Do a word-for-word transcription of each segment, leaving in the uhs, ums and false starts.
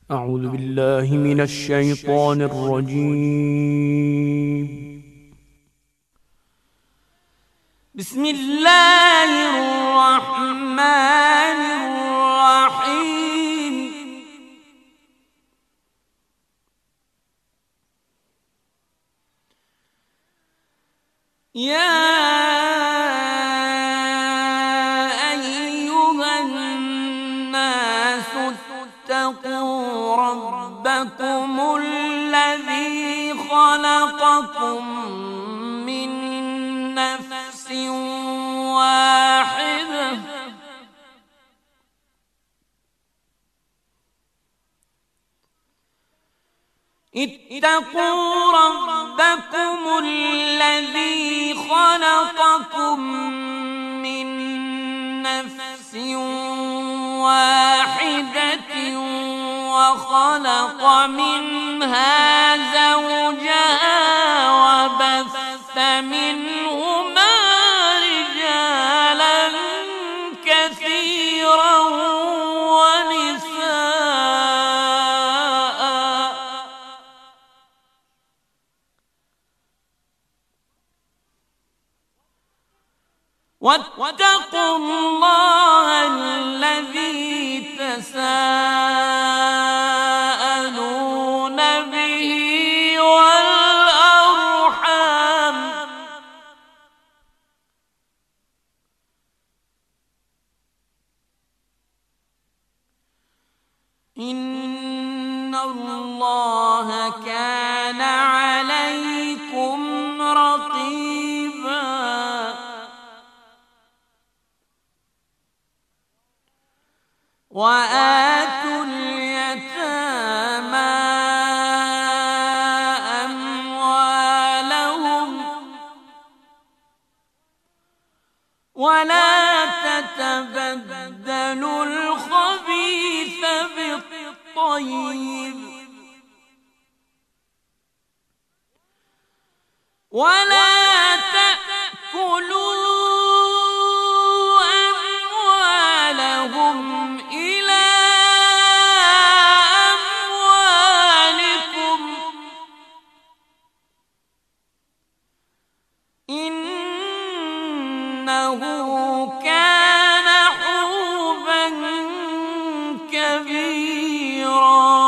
أعوذ بالله من الشيطان الرجيم. بسم الله الرحمن الرحيم. يا أيها الناس اتقوا ربكم الذي خلقكم من نفس واحدة اتقوا ربكم الذي خلقكم من نفس واحدة وخلق منها زوجها وبث منهما رجالا كثيرا ونساء واتقوا الله الذي تساءلون به والأرحام إن الله كان عليكم رقيبا. وآتوا اليتامى أموالهم ولا تتبدلوا الخبيث بالطيب ولا تأكلوا أموالهم إلى أموالكم إنه كان حوبا كبيرا.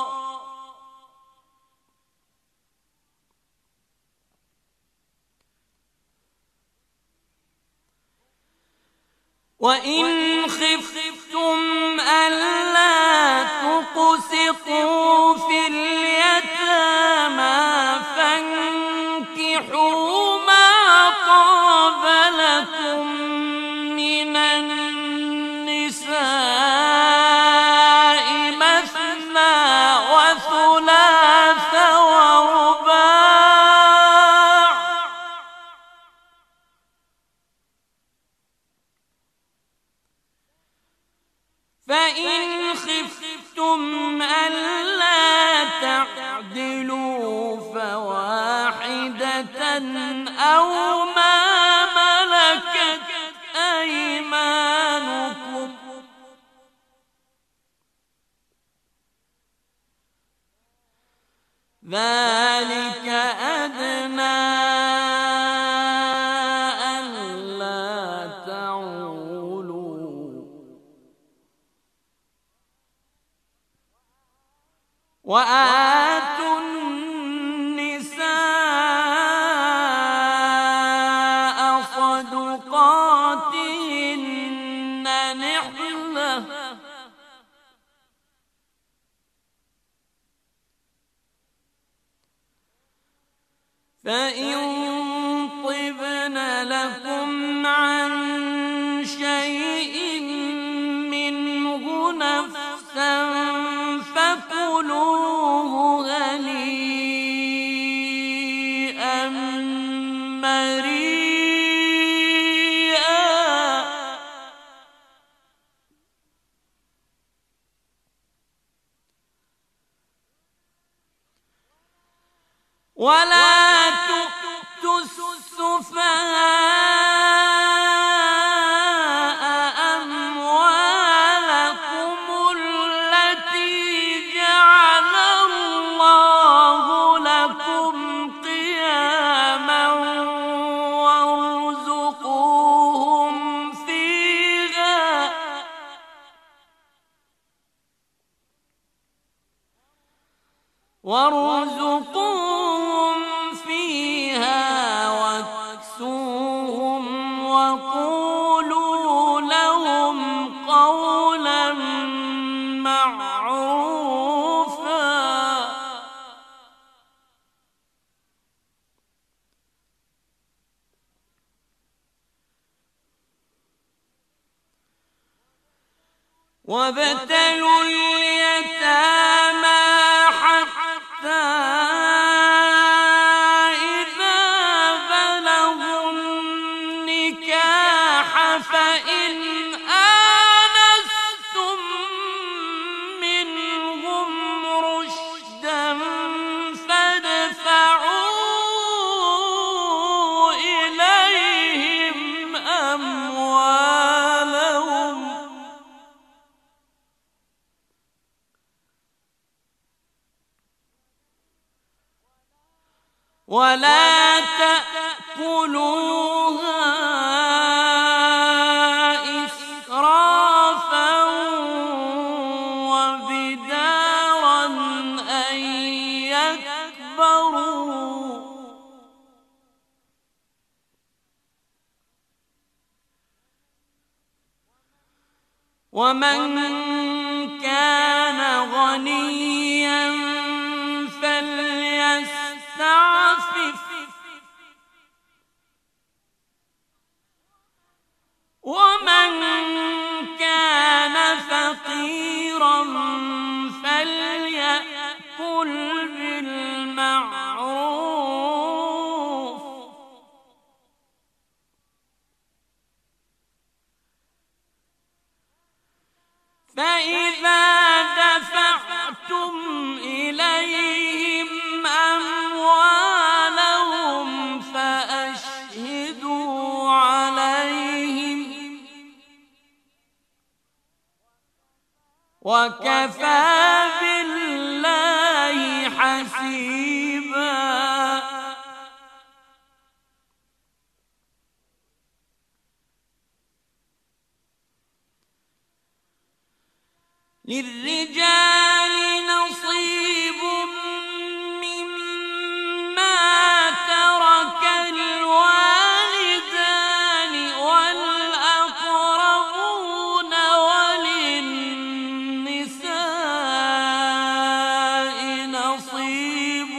وإن خفتم ألا تقسطوا في اليتامى فانكحوا ما طاب لكم من النساء مثنى وثلاث ورباع فإن خفتم ألا تعدلوا فواحدة أو ما ملكت أيمانكم ذلك أدنى ألا تعولوا. وآتوا النساء صدقاتهن نحلة فإن طبن لكم عن شيء منه نفسا فكلوه هنيئا مريئا. ولا تؤتوا السفهاء أموالكم التي جعل وارزقوهم فيها واكسوهم وقولوا لهم قولا معروفا. وابتلوا اليتامى حتى إذا بلغوا النكاح فإن آنستم منهم رشدا فادفعوا إليهم أموالهم ولا تأكلوها إسرافا وبدارا أن يكبروا ومن كان غنيا فليستعفف ومن كان فقيرا فليأكل بالمعروف فإذا دفعتم إليهم أموالهم فأشهدوا عليهم وكفى بالله حسيبا. للرجال نصيب مما ترك الوالدان والأقربون وللنساء نصيب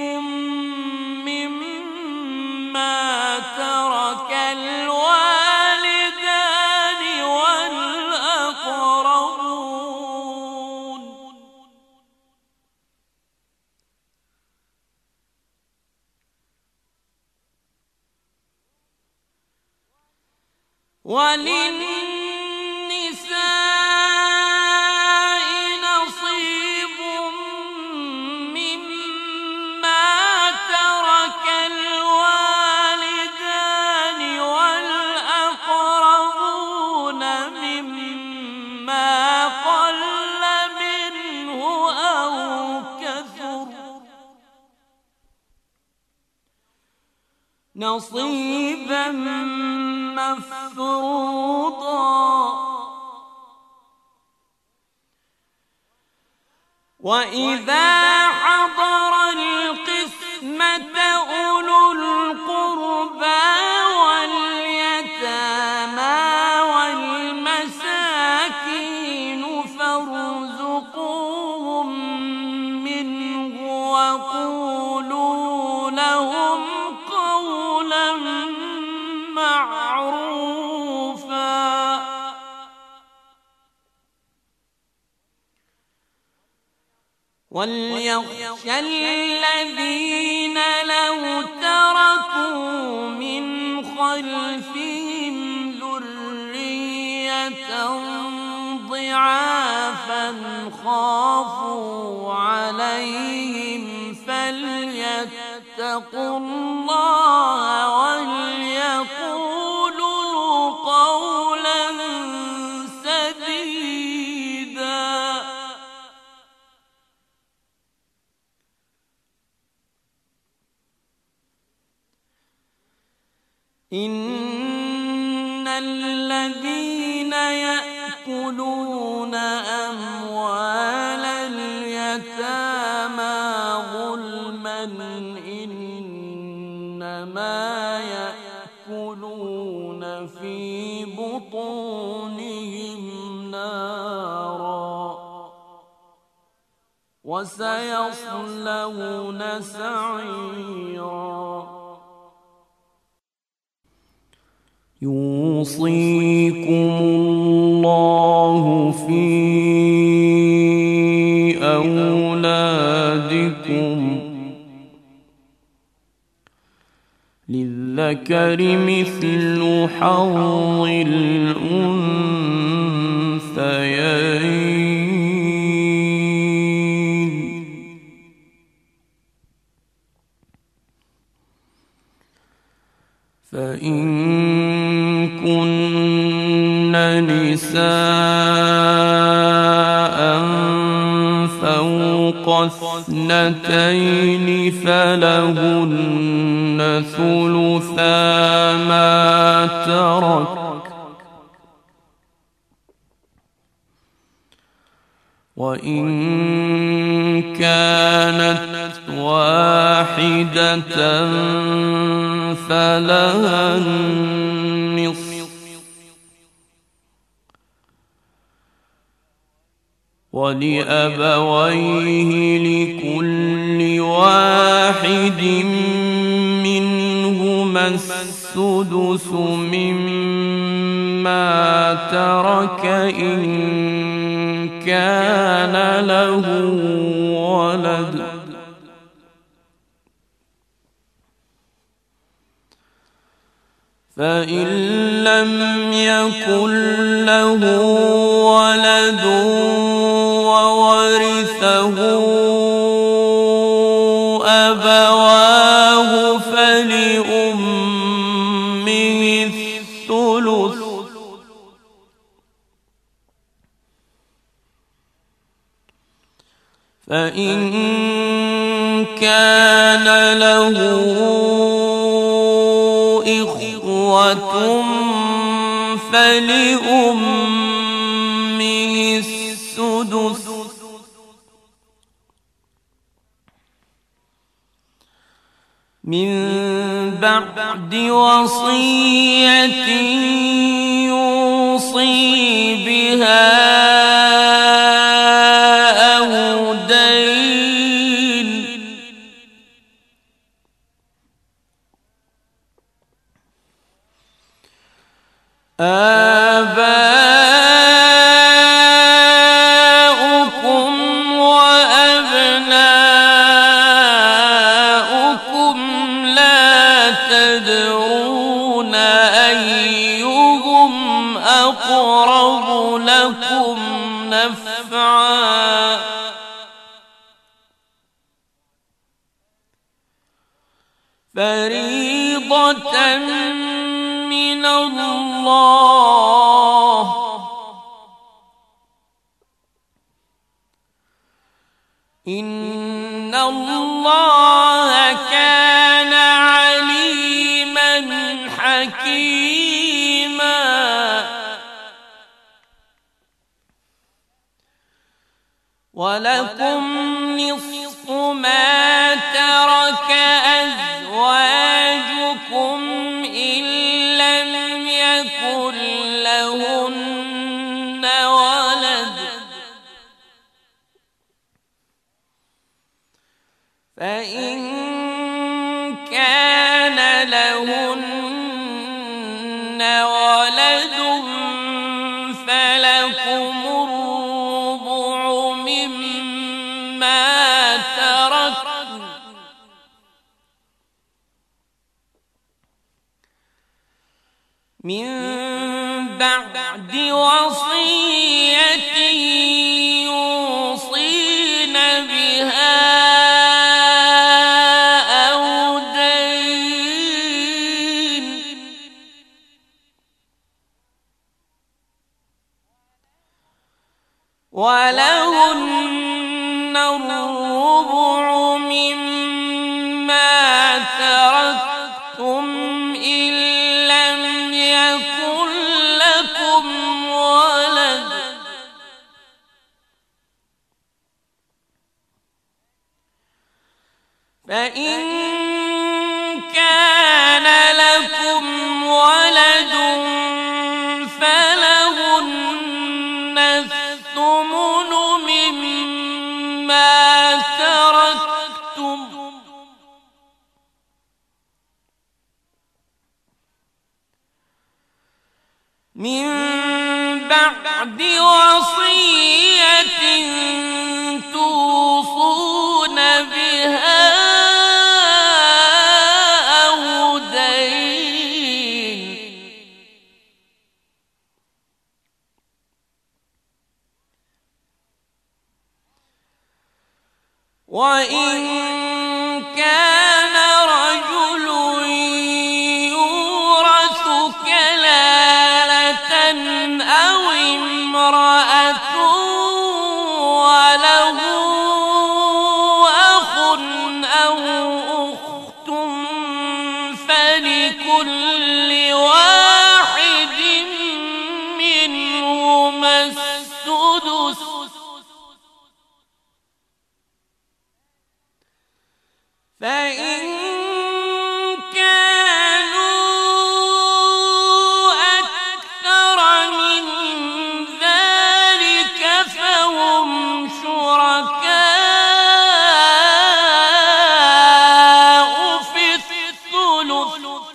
مما ترك الوالدان والأقربون وللنساء نصيب مما ترك الوالدان والأقربون مما قل منه أو كثر نصيبا مفروضا. وإذا حضر القسمة أولو القربى واليتامى والمساكين فارزقوهم منه وقولوا لهم قولا معروفا. وليخشى الذين لو تركوا من خلفهم ذرية ضعافا خافوا عليهم فليتقوا الله وليقولوا قولا سديدا. إن الذين يأكلون أموال اليتامى ظلما إنما يأكلون في بطونهم نارا وسيصلون سعيرا. يوصيكم الله في أولادكم للذكر مثل حظ الأنثيين. فإن كن نساء فوق اثنتين فلهن ثلثا ما ترك وإن كانت واحدة فلها النصف ولأبويه لكل واحد منهما السدس مما ترك إن كان له ولد. فإن لم يكن له ولد وورثه أبواه فلأمه الثلث فإن كان له إخوة فلأمه السدس من بعد وصية يوصي بها أو دين. آباؤكم وأبناؤكم لا تدرون أيهم أقرب لكم نفعا فريضة من الله إن الله كان عليما حكيما. ولكم نصف ما ترك أزواجكم إن لم يكن لهن ولد فإن كان لهن ولد فلكم الربع مما تركن من بعد وصية يوصين بها أو دين. ولهن الربع مما تركتم إن لم يكن لكم ولد فإن كان لكم ولد فلهن الثمن مما تركتم من بعد وصية توصون بها أو دين وإن كان رجل يورث كلالة أو امرأة وله أخ أو أخت فلكل واحد منهما السدس فإن كانوا أكثر من ذلك فهم شركاء في الثلث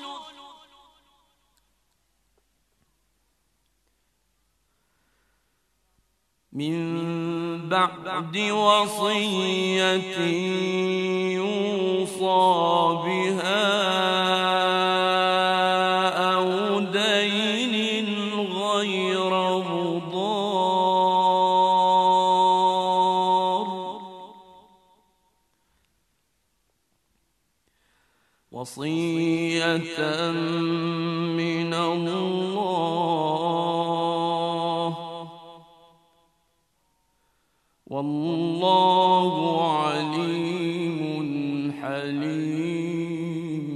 من بعد وصية يوصى بها أو دين غير مضار وصية من الله والله عليم حليم.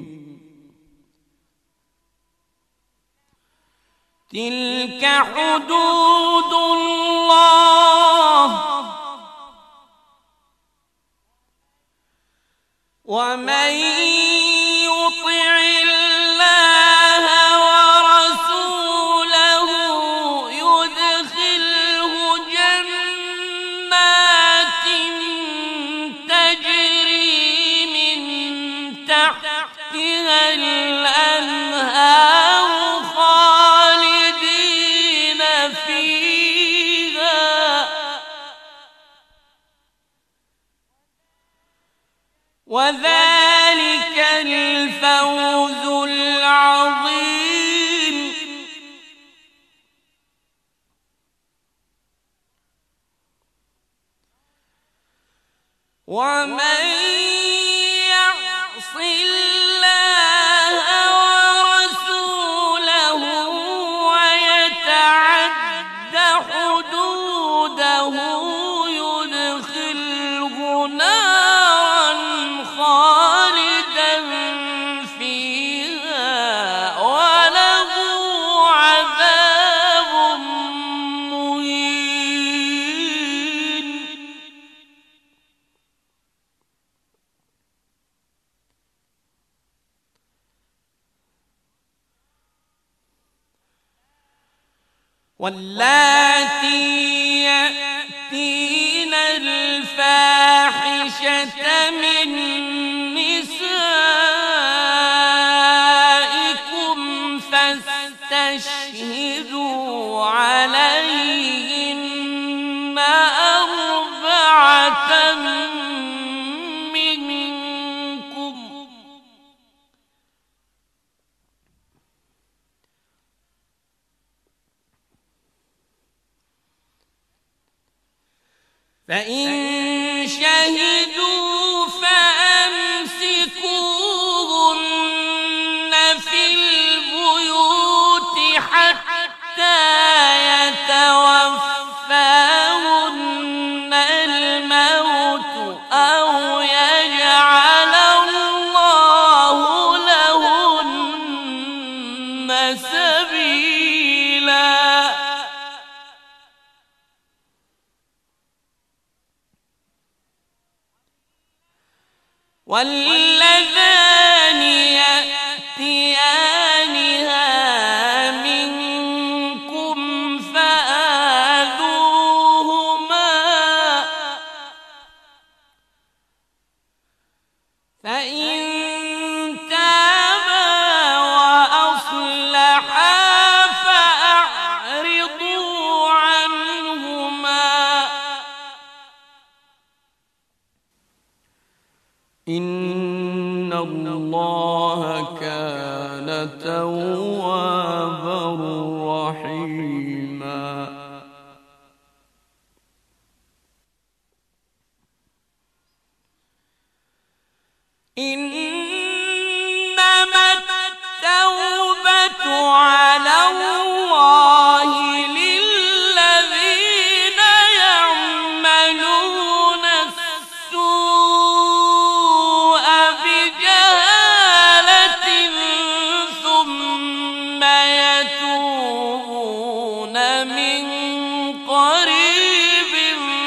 تلك حدود الله ومن يطع الله ورسوله يدخله جنات تجري من تحتها الأنهار خالدين فيها وذلك الفوز العظيم. ومن يعص الله ورسوله ويتعد حدوده يدخله نارا خالدا فيها وله عذاب مهين. واللاتي يأتين الفاحشة من نسائكم فاستشهدوا عليهن أربعة منكم فإن شهدوا فأمسكوهن في البيوت حتى يتوفاهن الموت أو يجعل الله لهن سبيلا. واللذان يأتيانها منكم فآذوهما فإن تابا وأصلحا فأعرضوا عنهما إن الله كان توابا رحيما إنما التوبة على الله للذين يعملون السوء بجهالة ثم يتوبون من قريب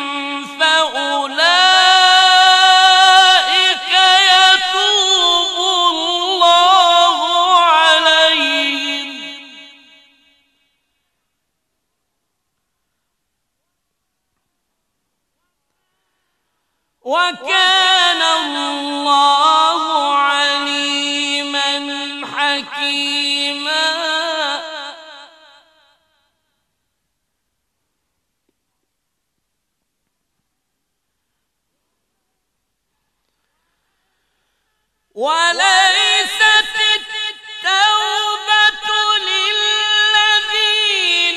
فأولئك يتوب الله عليهم وكان الله عليما حكيما وليست التوبة للذين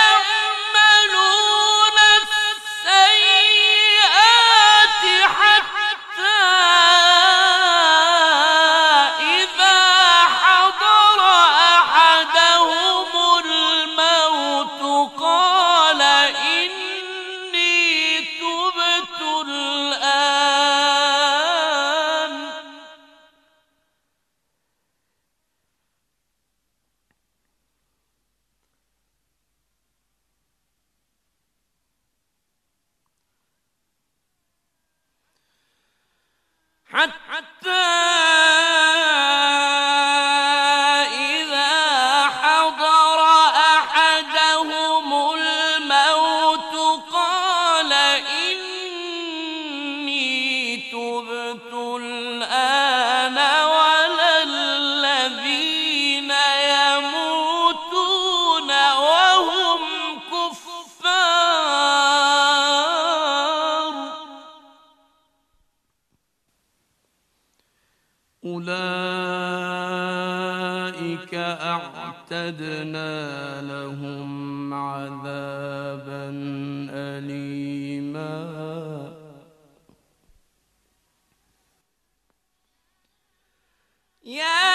يعملون السيئات حتى إذا حضر أحدهم الموت قال إني تبت الآن حتى إذا حضر أحدهم الموت قال إني تبت الآن ولا الذين يموتون وهم كفار أولئك أعتدنا لهم عذابا أليما يا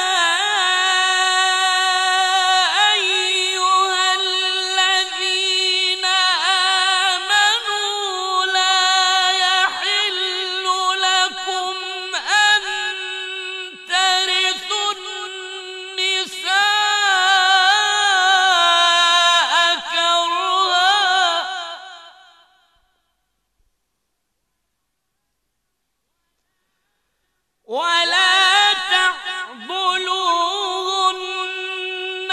أيها الذين آمنوا لا يحل لكم أن ترثوا النساء كرها ولا تعضلوهن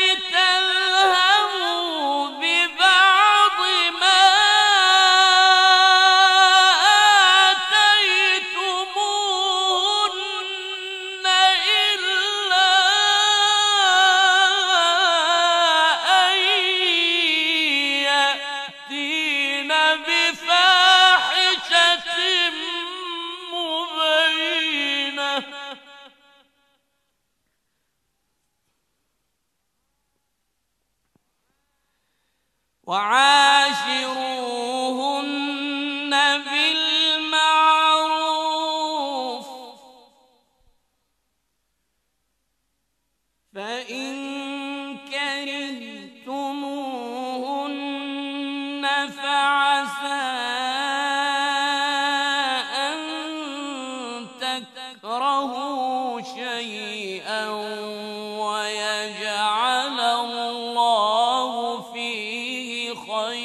لتذهبوا ببعض ما آتيتموهن إلا أن يأتين بفاحشة مبينة وعاشروهن بالمعروف فإن كرهتموهن فعسى أن تكرهوا شيئا ويجعل الله فيه خيرا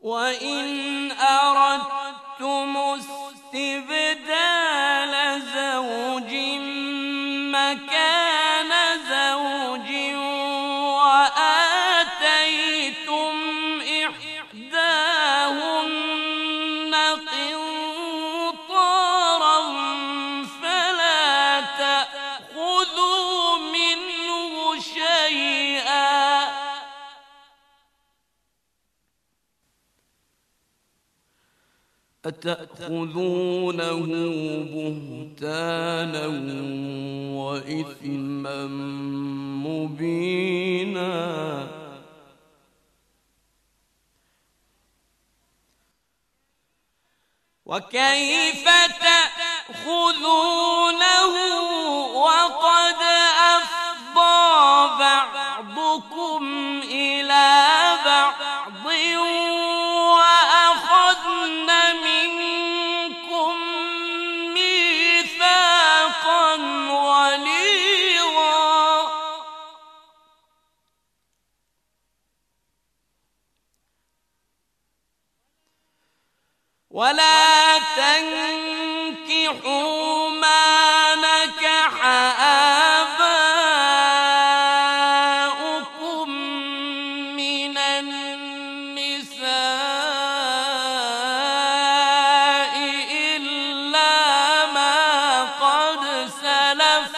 وإن أردتم استبدال زوج مكان زوج وآتيتم إحداهن قنطارا فلا تأخذوا منه شيئا أتأخذونه بهتانا وإثما مبينا وكيف تأخذونه وقد أفضى بعضكم إلى بعض وأخذن منكم ميثاقا غليظا ولا تنكحوا ما نكح آباؤكم من النساء إلا ما قد سلف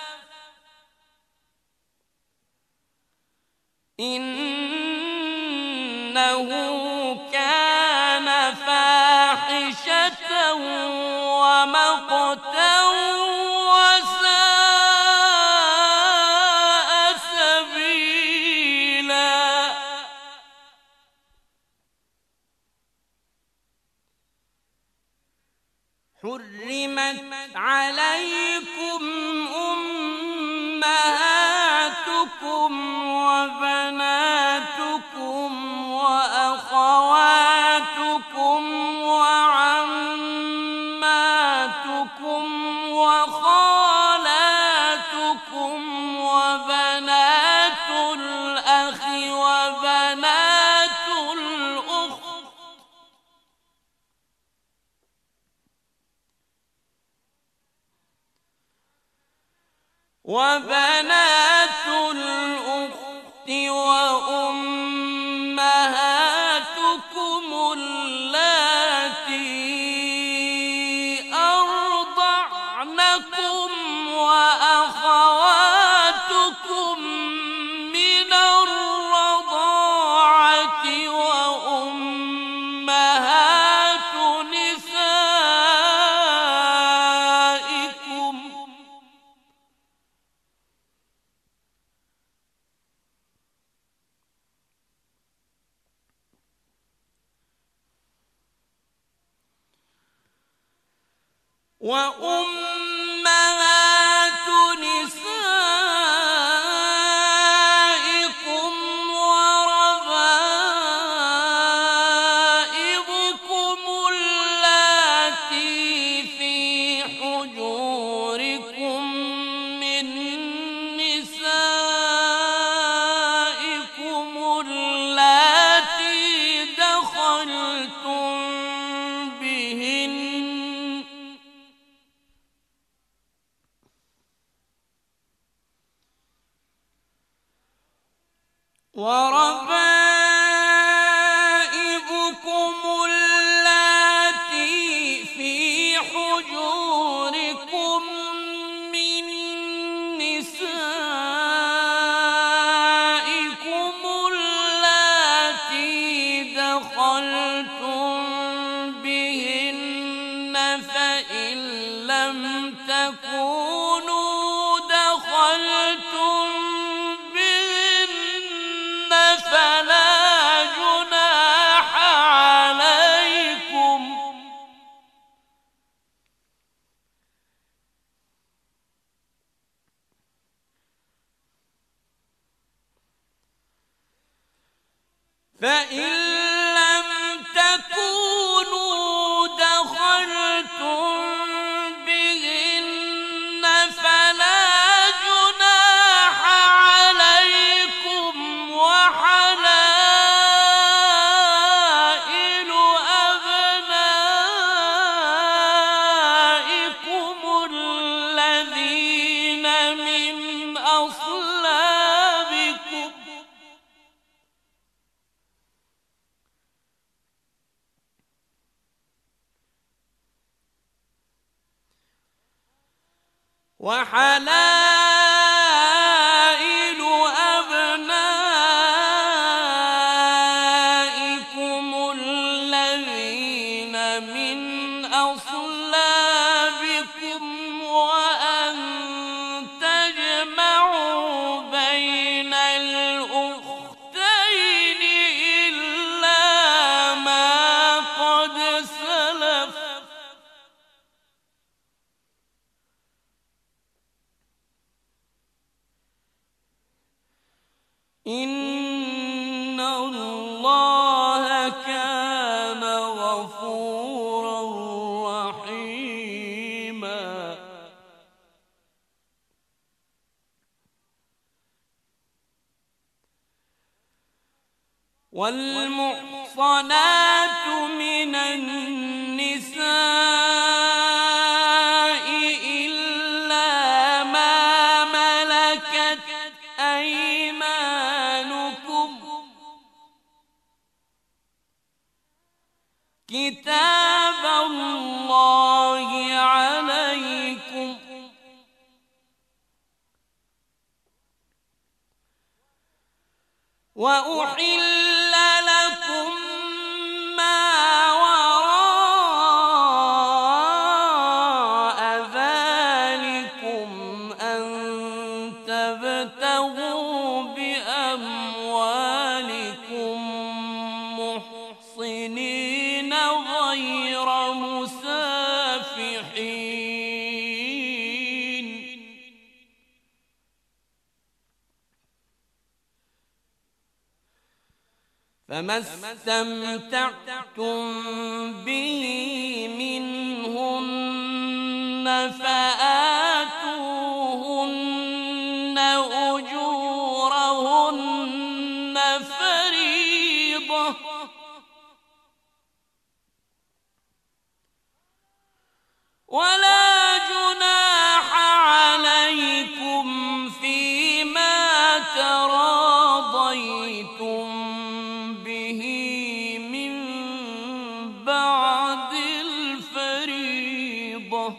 إنه كان فاحشة ومقتا وساء سبيلا حرمت عليكم أمهاتكم وبناتكم وأخواتكم وعماتكم وخالاتكم وبنات الأخ وبنات الأخت وبنات الأخت وأمهاتكم اللاتي أرضعنكم وأخواتكم من الرضاعة وأمهات نسائكم وأمهات نسائكم وربائبكم اللاتي في حجوركم من نسائكم اللاتي دخلتم بهن وربائبكم اللاتي في حجوركم من نسائكم اللاتي دخلتم بهن فإن لم تكونوا دخلتم فلا جناح عليكم فإن لم تكونوا دخلتم بهن فلا جناح عليكم وحلائل وحلائل أبنائكم الذين من أصلابكم وأن تجمعوا بين الأختين إلا ما قد سلف إن الله كان غفورا رحيما. والمحصنات من النساء إلا ما ملكت أيمانكم كتاب الله عليكم وأحل لكم ما وراء ذلكم أن تبتغوا بأموالكم محصنين غير مسافحين فما استمتعتم به منهن فآتوهن أجورهن فريضة ولا جناح عليكم فيما تراضيتم به من بعد الفريضة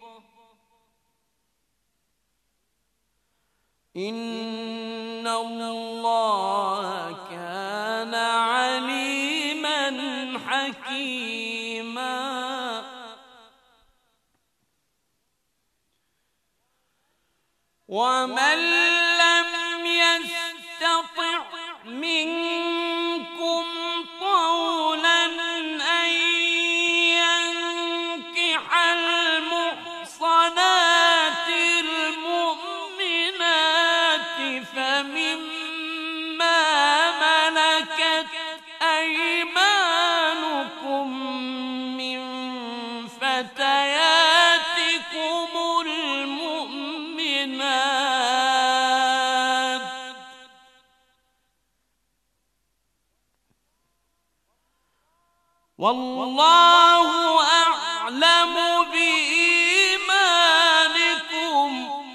إن الله كان عليما حكيما. ومن لم يستطع منكم طولا أن ينكح المحصنات المؤمنات فمما ملكت أيمانكم من فتياتكم المؤمنات والله أعلم بإيمانكم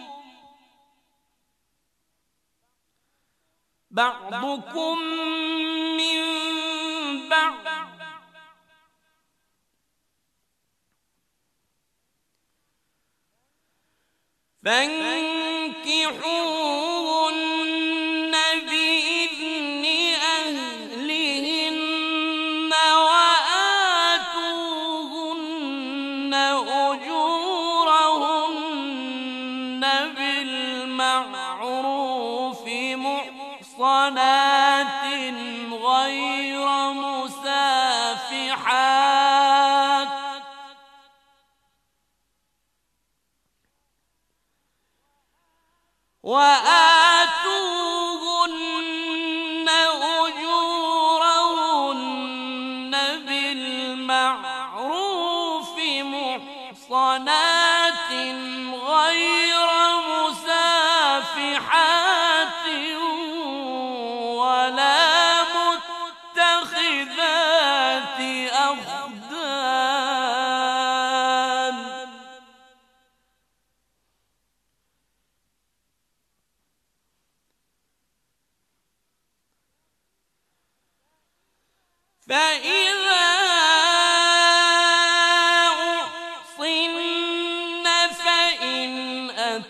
بعضكم من بعض فانكحوهن بإذن أهلهن وآتوهن أجورهن بالمعروف محصنات غير مسافحات وآتوهن أجورهن بالمعروف محصنات غير مسافحات ولا متخذات أخدان فإذا أحصن فإن أتين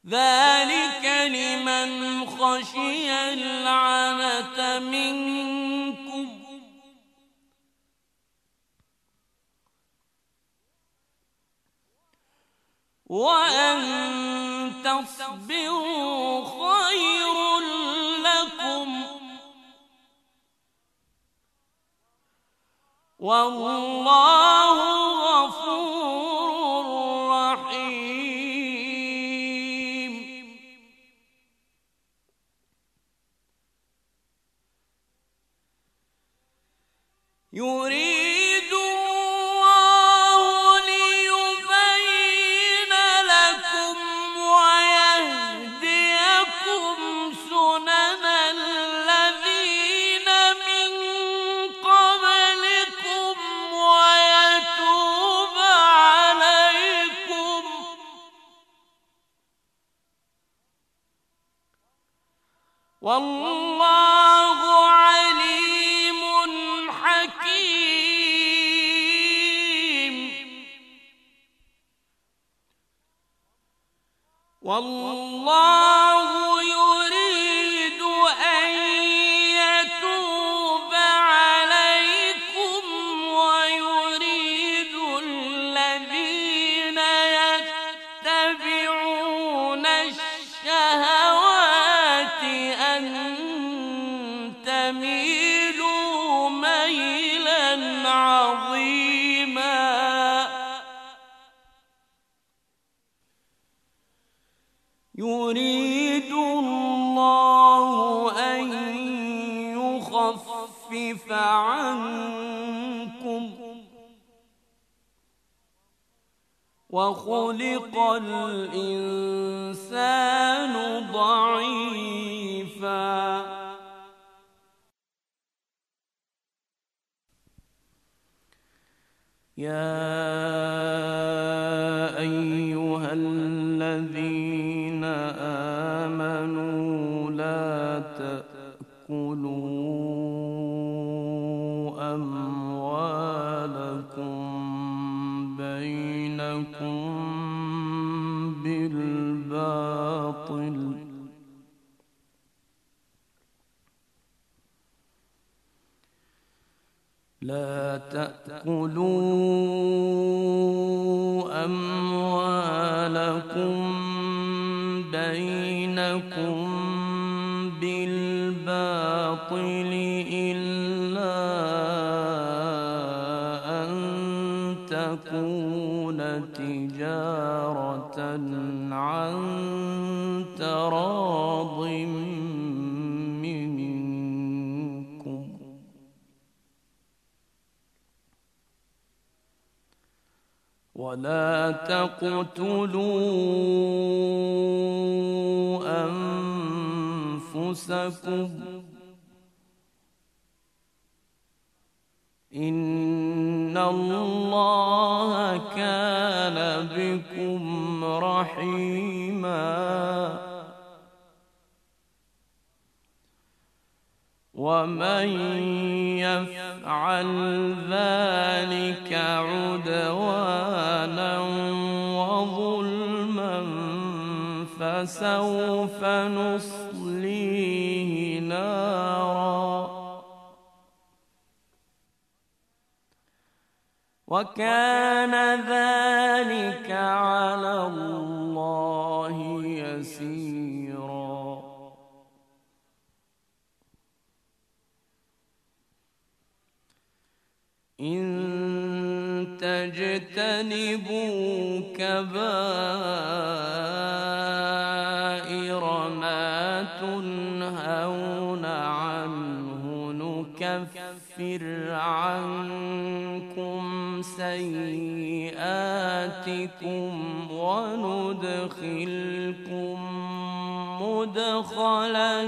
ذلك لمن خشي العنة منكم وأن تصبروا خير لكم والله غفور رحيم. يريد الله ليبين لكم ويهديكم سنن الذين من قبلكم ويتوب عليكم والله عليم حكيم. والله يريد أن يتوب عليكم ويريد الذين يتبعون الشهوات أن تميلوا ميلا عظيما. يريد الله أن يخفف عنكم وخلق الإنسان ضعيفا. يا أيها الذين آمنوا لا تأكلوا أموالكم بينكم بالباطل لا تأكلوا أموالكم بينكم بالباطل إلا أن تكون تجارة عن تراض منكم ولا تقتلوا أنفسكم إن الله كان بكم رحيما. ومن يفعل ذلك عدوانا وظلما فسوف نصليه نارا وكان ذلك على الله يسيرا. إن تجتنبوا كبائر ما تنهون عنه نكفر عنكم سيئاتكم وندخلكم مدخلا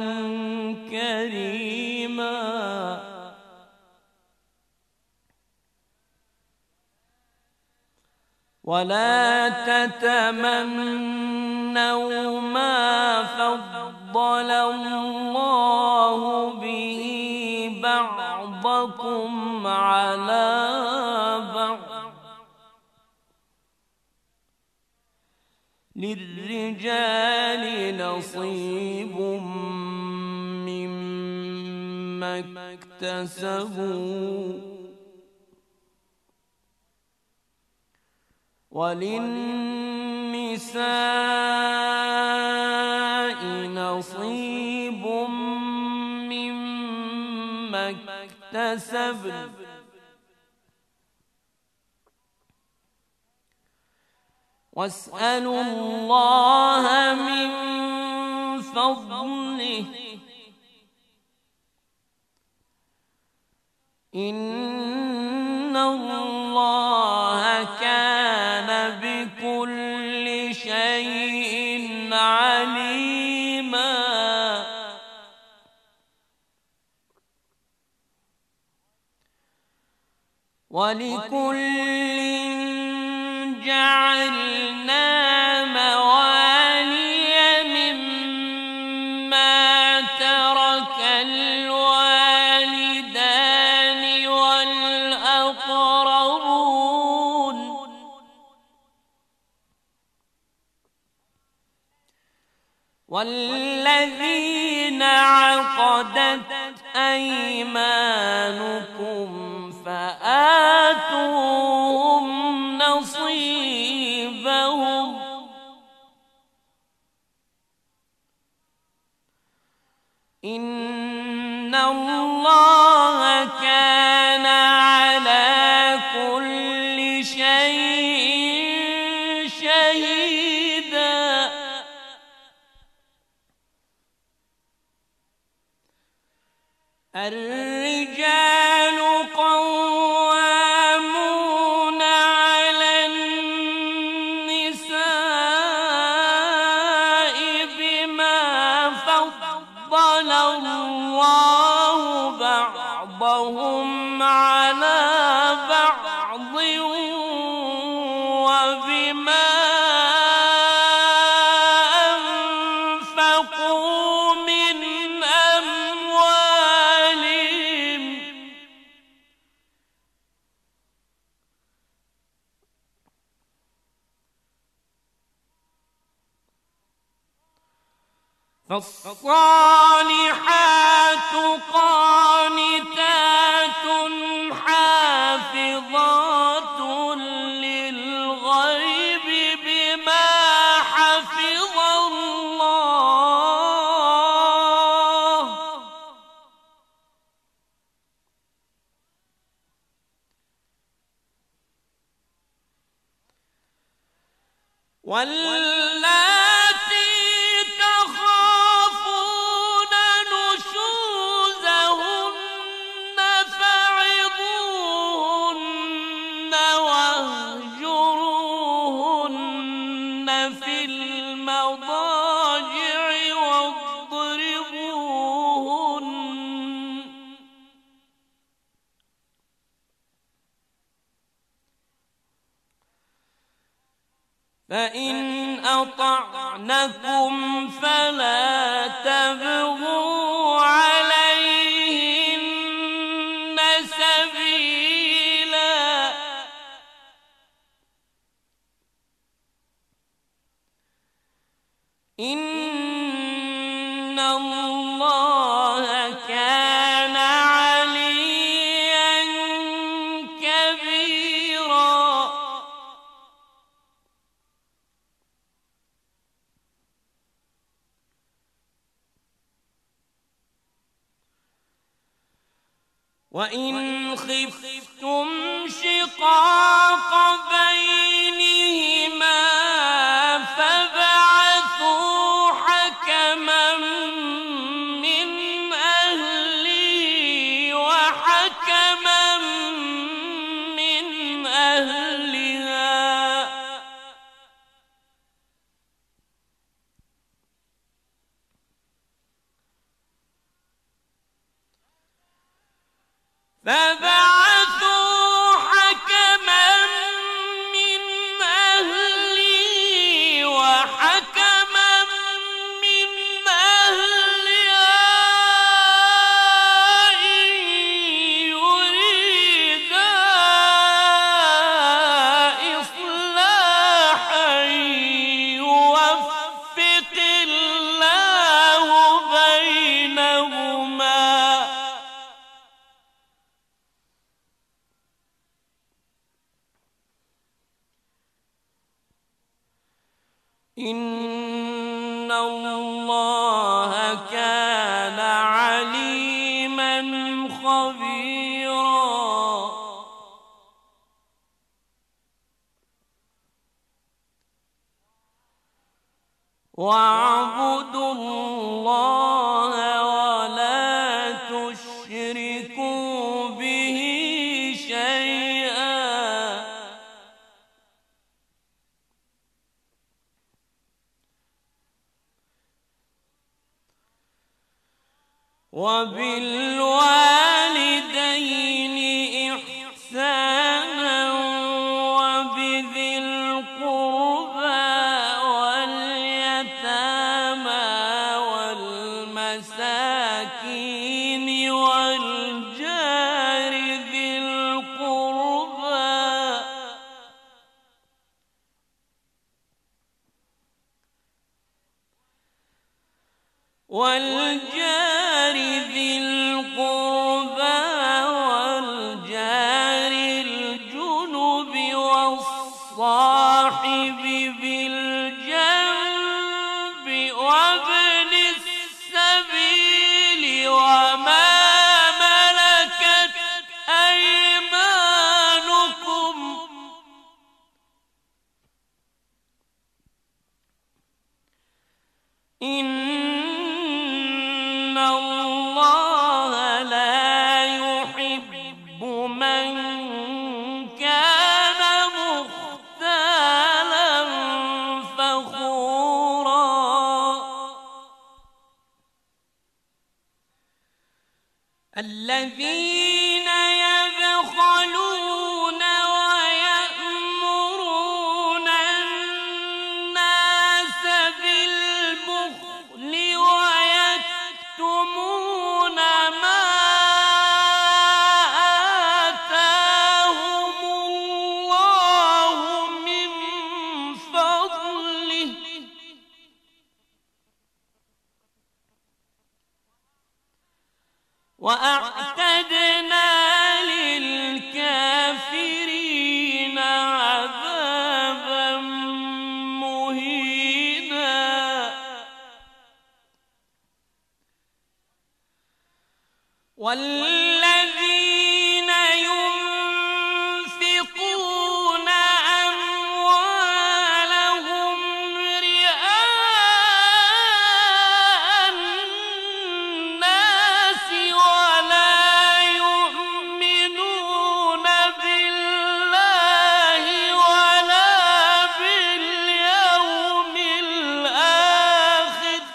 كريما. ولا تتمنوا ما فضل الله به بعضكم على بعض للرجال نصيب مما اكتسبوا وللنساء نصيب مما اكتسبن واسألوا الله من فضله إن الله كان بكل شيء عليما ولكل جعلنا موالي مما ترك الوالدان والأقربون والذين عقدت أيمانكم فآتوهم نصيبهم إن الله كان على كل شيء شهيدا الرجال قوامون على النساء بما فضل الله بعضهم على بعض وبما أنفقوا من أموالهم فالصالحات قانتات حافظات للغيب بما حفظ الله واللاتي تخافون نشوزهن فعظوهن واهجروهن في المضاجع واضربوهن فإن أطعنكم فلا تبغوا عليهن سبيلا إن الله كان عليا كبيرا وإن خفتم شقاق بينهما فابعثوا حكما من أهله وحكما من أهلها فبعثوا حكما إن الله كان عليما خبيرا. واعبدوا الله ولا تشركوا به شيئا وبالوالدين إحسانا وبذي القربى واليتامى والمساكين والجار ذي القربى والجار ذي القربى والجار الجنب والصاحب بالجنب وابن السبيل وما ملكت أيمانكم إن الله لا يحب من كان مختالا فخورا. الذين يبخلون ويأمرون الناس بالبخل ويكتمون ما آتاهم الله من فضله وأعتدنا للكافرين عذابا مهينا. والذين ينفقون أموالهم رئاء الناس ولا يؤمنون بالله ولا باليوم الآخر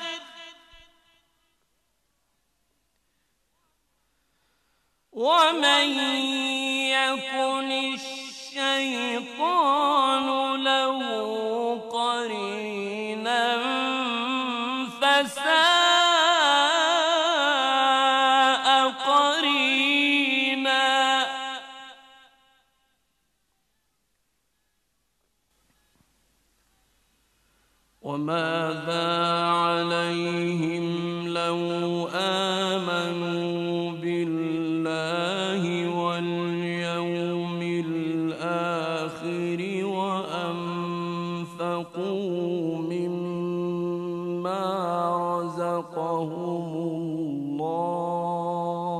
ومن يكن الشيطان له قرينا فساء قرينا. وماذا عليهم لو آمنوا بالله واليوم الآخر وأنفقوا مما رزقهم الله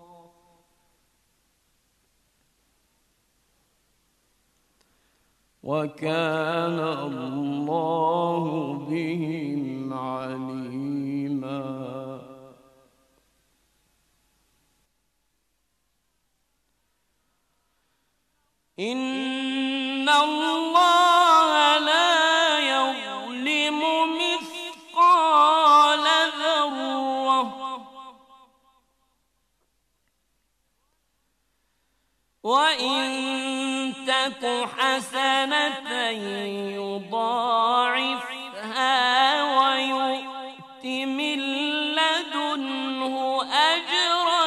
وكان الله بهم عليما. إن الله لا يظلم مثقال ذرة وإن تك حسنة يضاعفها ويؤت من لدنه أجرا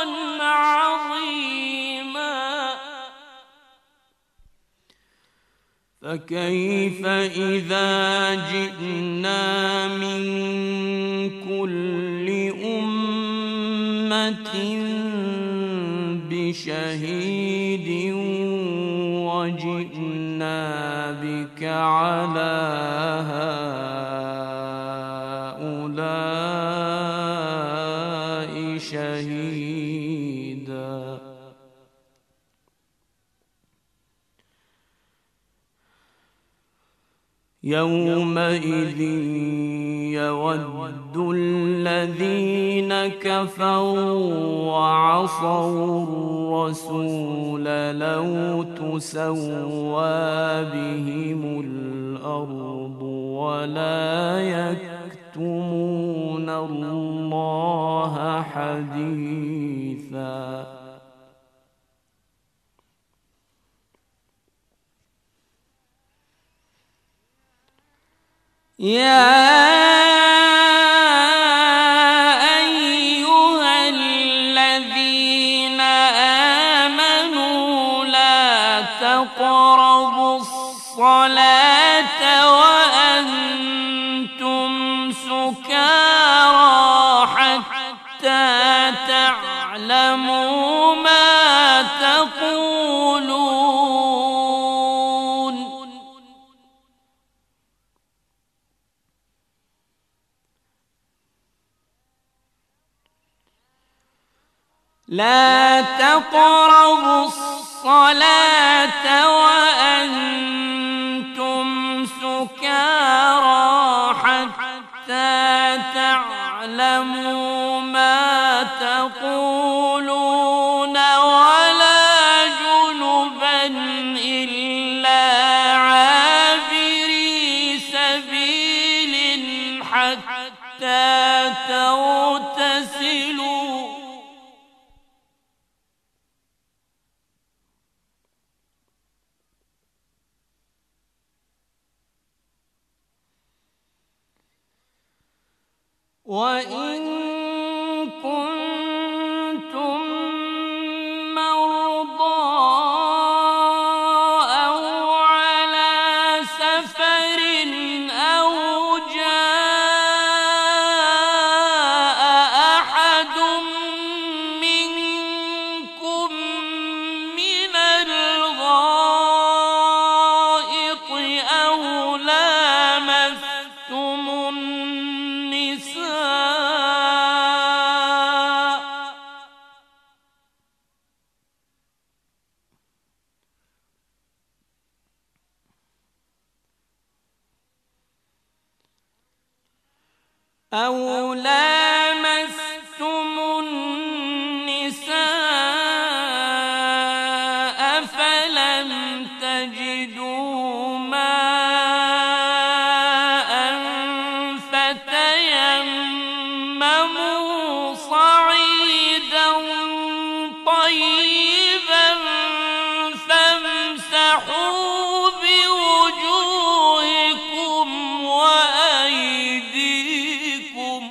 عظيما. فكيف إذا جئنا من كل أمة بشهيد وجئنا بك على هؤلاء شهيدا يومئذ يود الذين كفروا وعصوا الرسول لو تسوى بهم الأرض ولا يكتمون الله حديثا يا أيها الذين آمنوا لا تقربوا الصلاة وأنتم سكارى حتى تعلموا ما تقولون لا تقربوا الصلاة وأنتم سكارى حتى تعلموا ما تقولون ولا جنبا إلا عابري سبيل حتى تغتسلوا وإن كنتم مرضى أو على سفر أو جاء أحد منكم من الغائط أو لامستم أو لامستم النساء فلم تجدوا ماء فتيمموا صعيدا طيبا فامسحوا بوجوهكم وأيديكم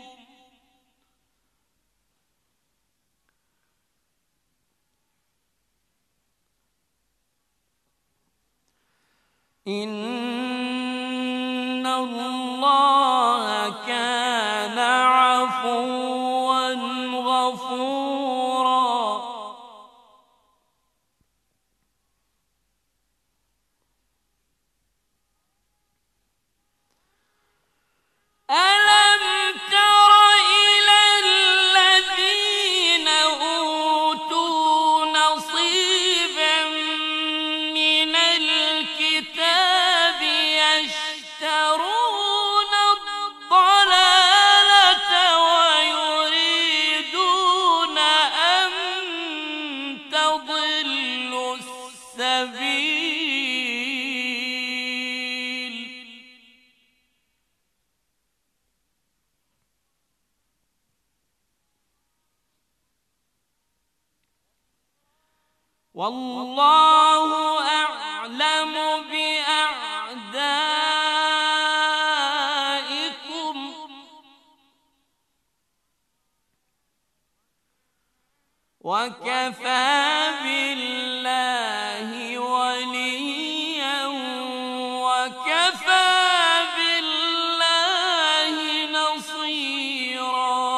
إن الله كان عفوا غفورا ألم تر إلى الذين أوتوا نصيبا من الكتاب يشترون الضلالة ويريدون أن تضلوا السبيل والله أعلم بأعدائكم وكفى بالله وليا وكفى بالله نصيرا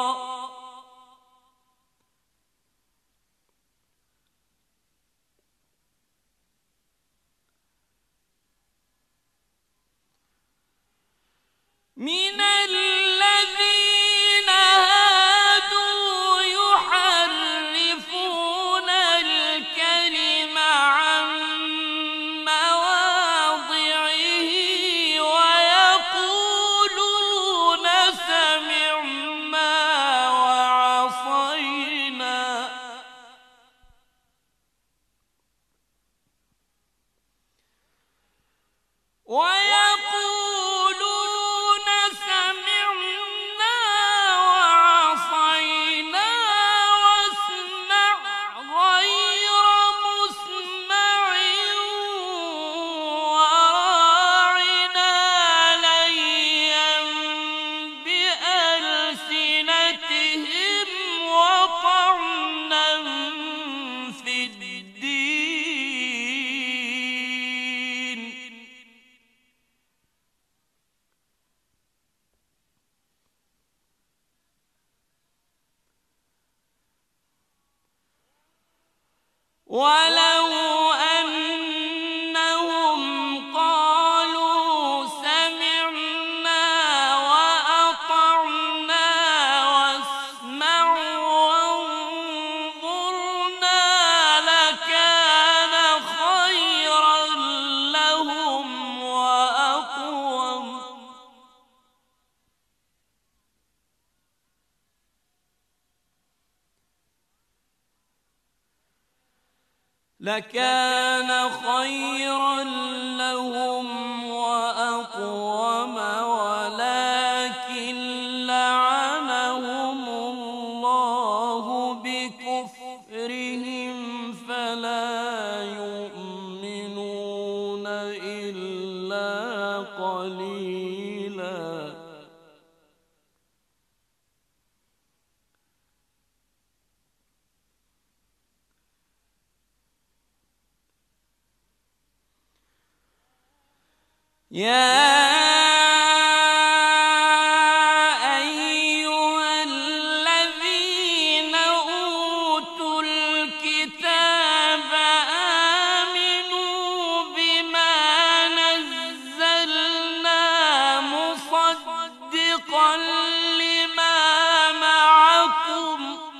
لكان خيرا لهم وأقوم ولكن لعنهم الله بكفرهم فلا يؤمنون إلا قليلا. يا أيها الذين أوتوا الكتاب آمنوا بما نزلنا مصدقا لما معكم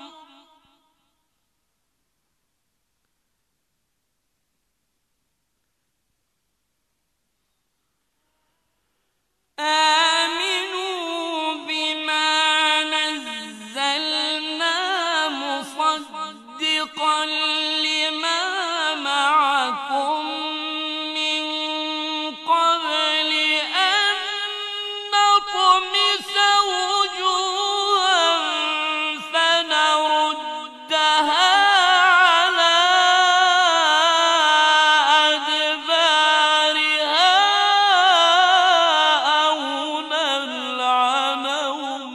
آمنوا بما نزلنا مصدقا لما معكم من قبل أن نطمس وجوها فنردها على أدبارها أو نلعنهم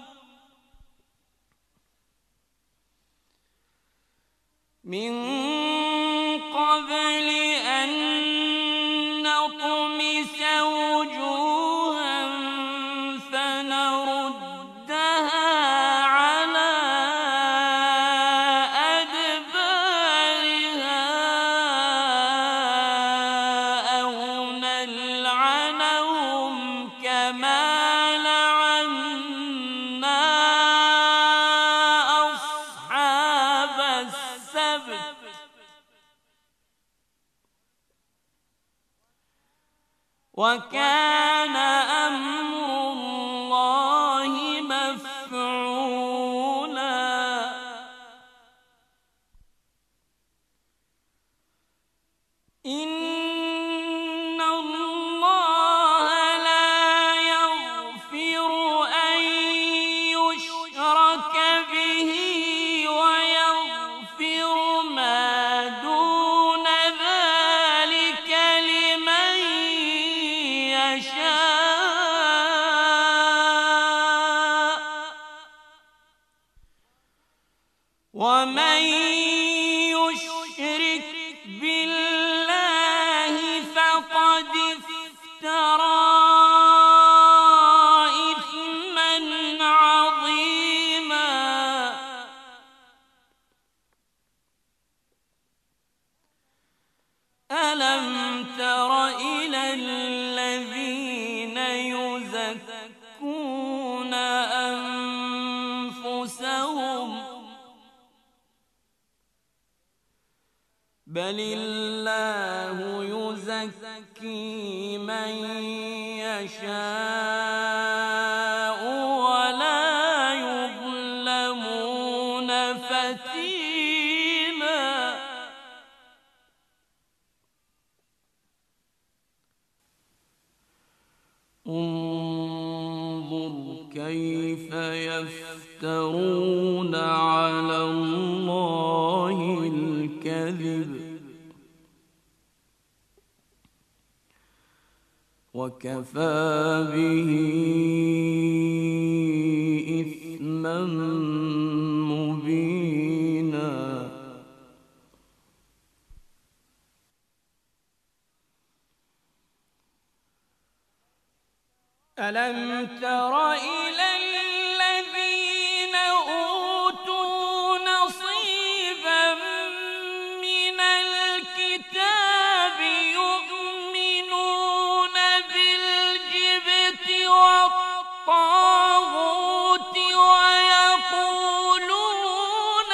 من قبل أن نطمس وجوها فنردها على أدبارها أو نلعنهم كما لعنا أصحاب السبت وكان أمر الله مفعولا. إن الله لا يغفر أن يشرك به ويغفر ما دون ذلك لمن يشاء ومن يشرك بالله فقد افترى إثما عظيما. ألم تر إلى الذين يزكون أنفسهم بل الله يزكي من يشاء ولا يظلمون فتيلا. انظر كيف يفترون على الله الكذب وكفى به إثما مبينا. ألم تر إلى الذين أوتوا نصيبا من الكتاب يؤمنون بالجبت والطاغوت ويقولون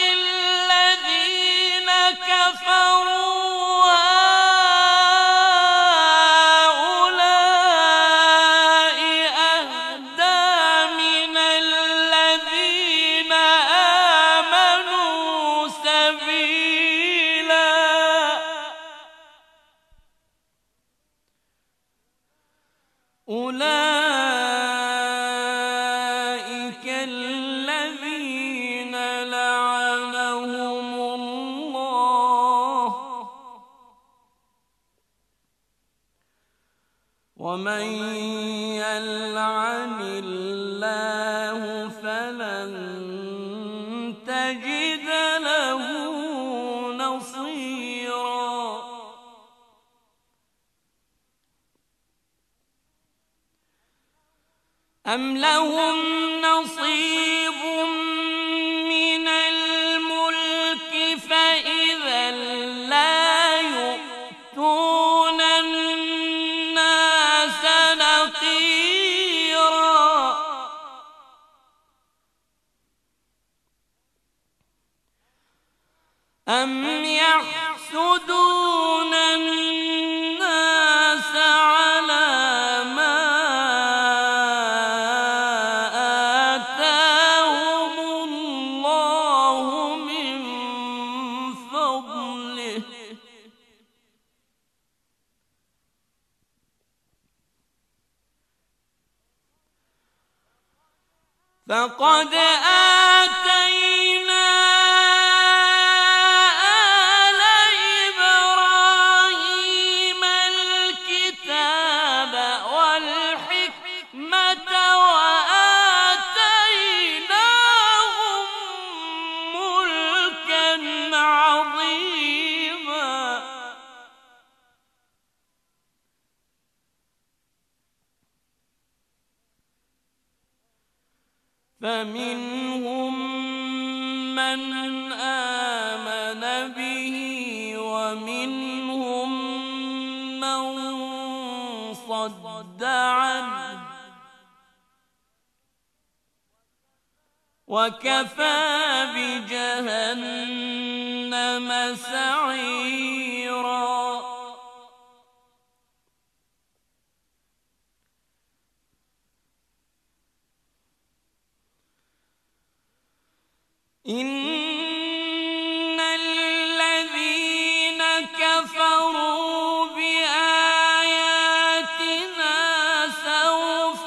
للذين كفروا سبيلا. أولئك الذين لعنهم الله ومن يلعن الله فلن تجد له نصيرا أم لهم نصيب من الملك فإذا لا يؤتون الناس نقيرا أم يحسدون الناس على ما آتاهم الله من فضله فقد آتينا آل إبراهيم الكتاب والحكمة وآتيناهم ملكا عظيما فمنهم من آمن به ومنهم من صد عنه وكفى بجهنم سعيرا إن الذين كفروا بآياتنا سوف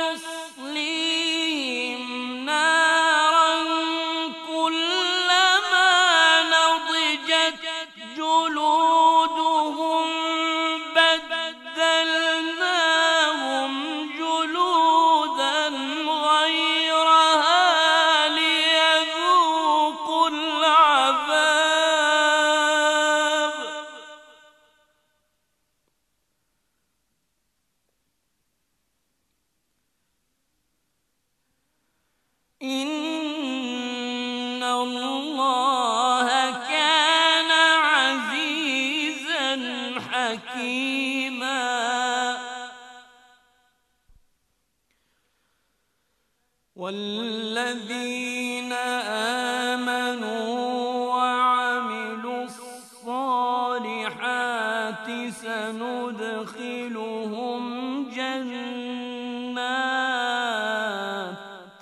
نصليهم نارا كلما نضجت جلودهم بدلناهم جلودا غيرها ليذوقوا العذاب إن الله كان عزيزا حكيما والذين آمنوا وعملوا الصالحات سندخلهم جنات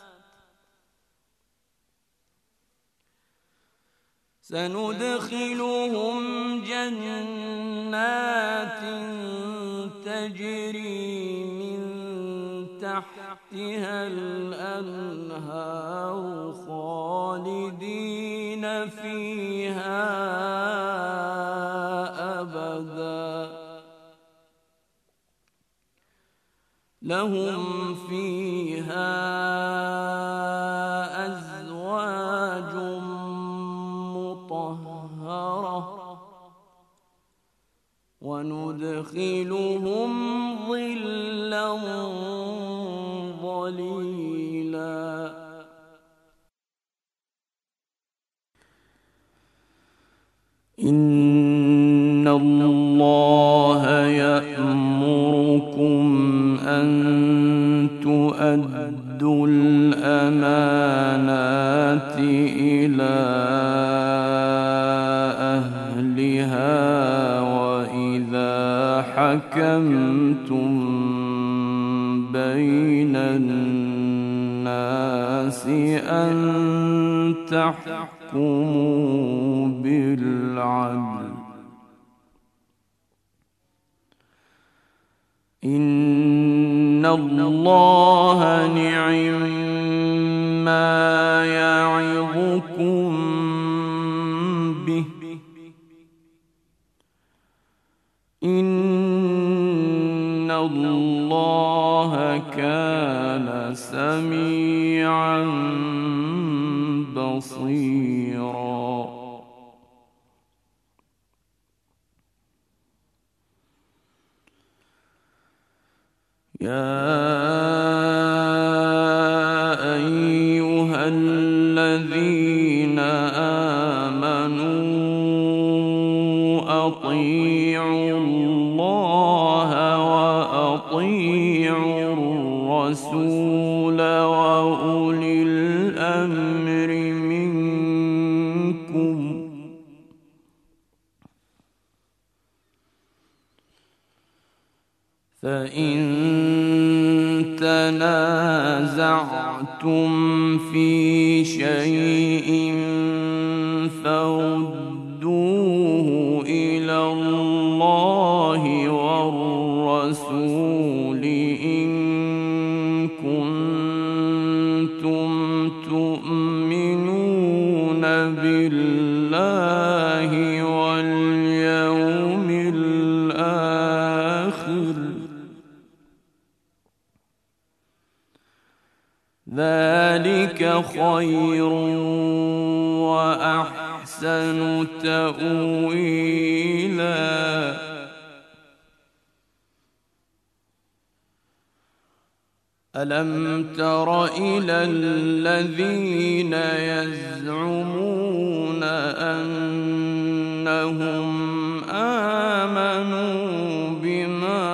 سندخلهم جنات تجري من تحتها الأنهار خالدين فيها أبدا لهم فيها أزواج مطهرة وندخلهم ظلا ظليلا إن الله يأمركم أن تؤدوا الأمانات إلى أهلها وإذا حكمتم بين الناس أن تحكموا بالعدل إن اللَّهَ نِعِمَّا يَعِظُكُم بِهِ إِنَّ اللَّهَ كَانَ سَمِيعًا بَصِيرًا. يا أيها الذين آمنوا أطيعوا الله وأطيعوا الرسول وأولي الأمر منكم فإن تنازعتم في شيء فردوه إلى الله والرسول إن كنتم تؤمنون بالله واليوم الآخر ذلك خير وأحسن تأويلا. ألم تر إلى الذين يزعمون أنهم آمنوا بما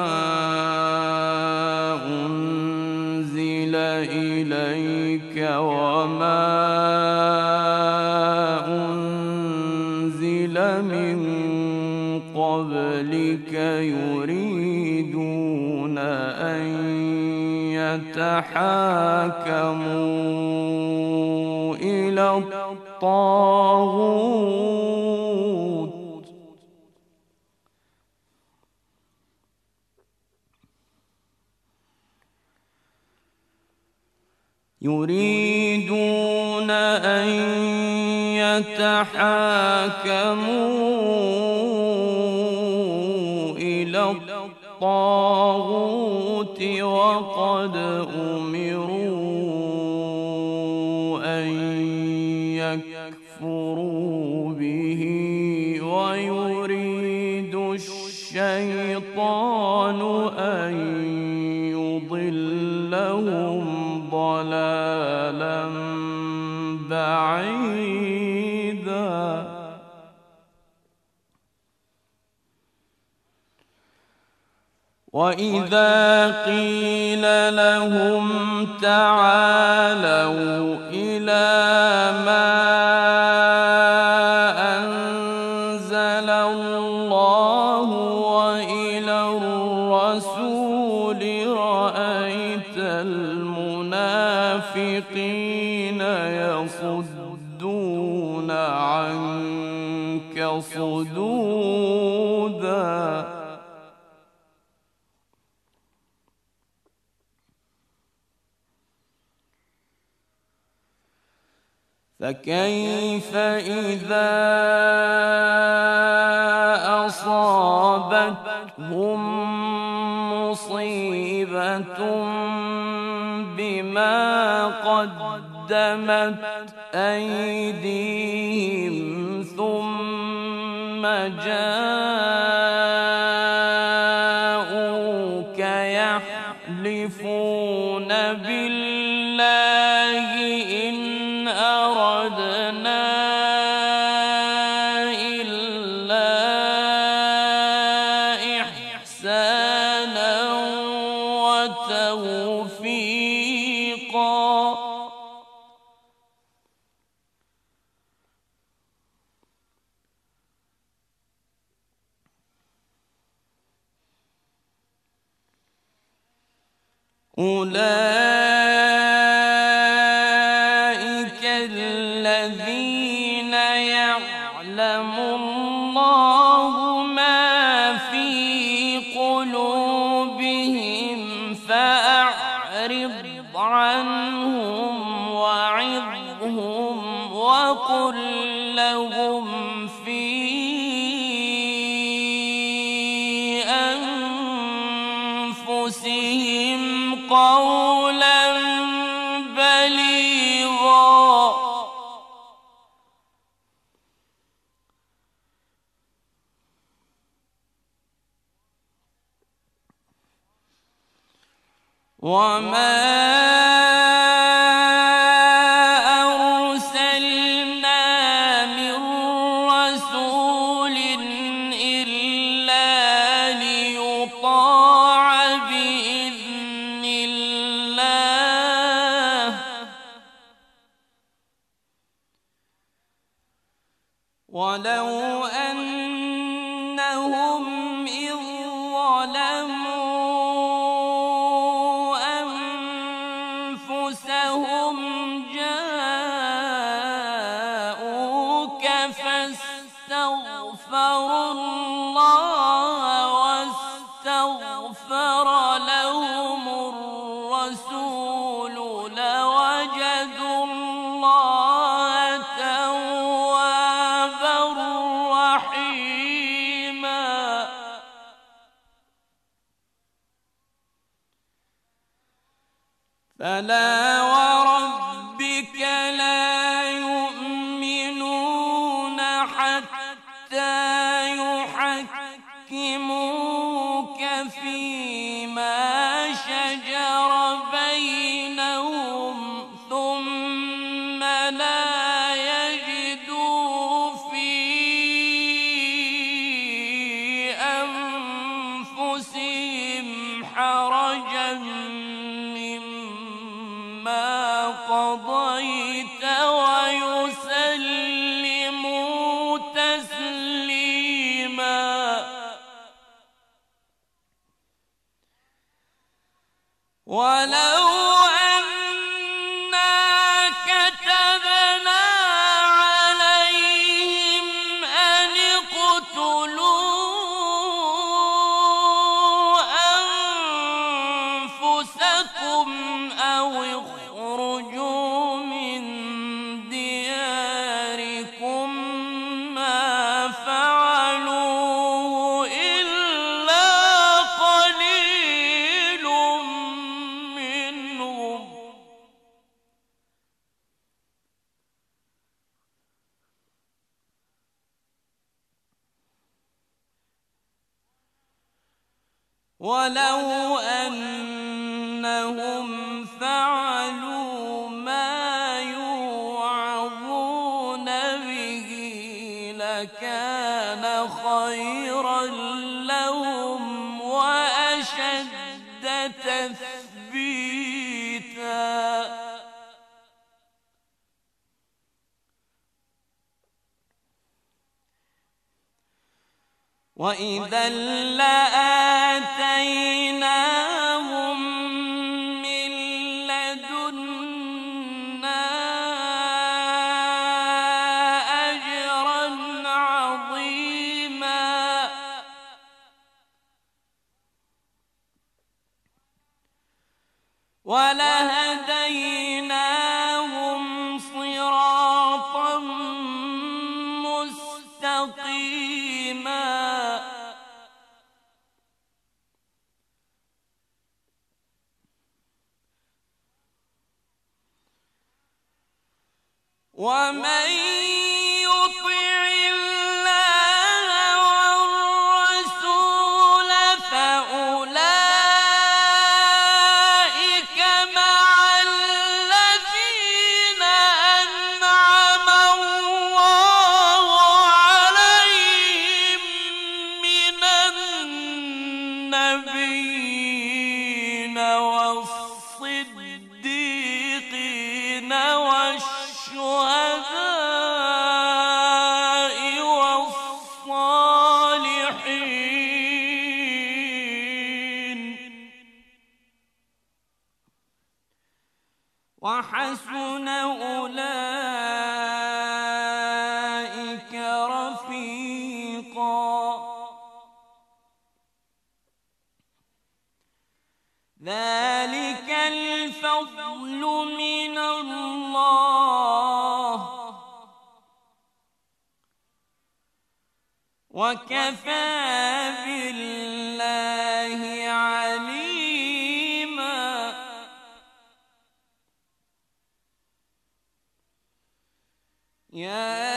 أنزل إليك وما أنزل من قبلك يريدون أن يتحاكموا إلى الطاغوت يريدون أن يتحاكموا إلى الطاغوت وقد أمروا أن يكفروا به ويريد الشيطان أن يضلهم ضلالا بعيدا. وإذا قيل لهم تعالوا إلى ما أنزل الله وإلى الرسول رأيت المنافقين يصدون عنك صدودا. فكيف إذا أصابتهم مصيبة بما قدمت أيديهم ثم جاءوك يحلفون بالله إن أردنا إلا إحسانا وتوفيقا. أولئك الذين يعلم الله ما في قلوبهم فأعلم لهم في أنفسهم قولا بليغا وما ولو أنهم إذ ظلموا أنفسهم جاءوك فاستغفروا الله واستغفر لهم الرسول لوجدوا الله توابا رحيما فلا وربك لا يؤمنون حتى يحكموك فيما شجر بينهم ثم لا يجدوا في أنفسهم حرجا مما قضيت ويسلموا تسليما ولو أنا كتبنا عليهم أن اقتلوا أنفسكم أو اخرجوا من دياركم ما فعلوه إلا قليل منهم ولو أنهم فعلوا ما يوعظون به لكان خيرا لهم وأشد تثبيتا وإذا لآتيناهم من لدنا أجرا عظيما ولهديناهم صراطا مستقيما ومن يطع الله والرسول فأولئك مع الذين أنعم الله عليهم من النبيين والصديقين والشهداء والصالحين وحسن أولئك رفيقا ذلك الفضل من الله وكفى بالله عليما. يا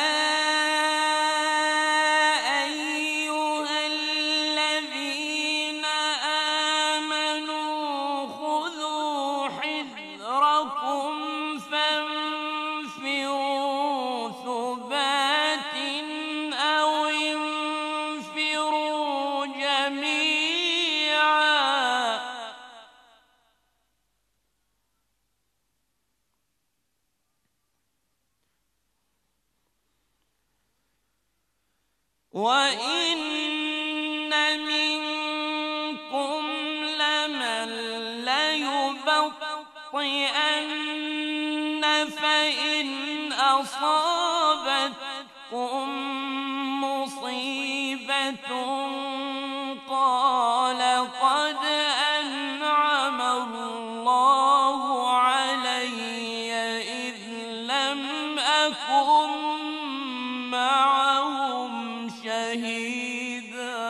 وَإِنَّ مِنكُمْ لَمَن لَّيُبَطِّئَنَّ فَإِنْ أَصَابَتْكُم مُّصِيبَةٌ قَالَ قَدْ أَنْعَمَ اللَّهُ عَلَيَّ إِذْ لَمْ أَكُن مَّعَهُمْ شَهِيدًا.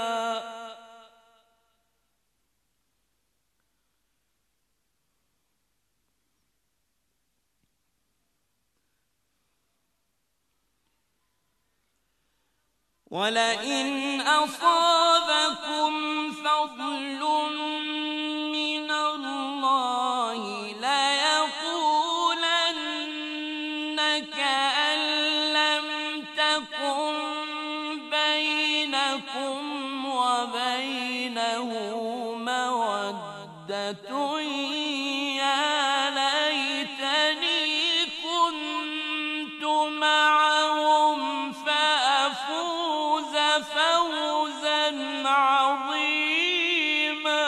وَلَئِنْ أَصَابَكُمْ فَضْلٌ مِّنَ اللَّهِ لَيَقُولَنَّ كَأَن لَّمْ تَكُن بَيْنَكُمْ وَبَيْنَهُ مَوَدَّةٌ يَا لَيْتَنِي كُنتُ مَعَهُمْ فَأَفُوزَ فَوْزًا عَظِيمًا.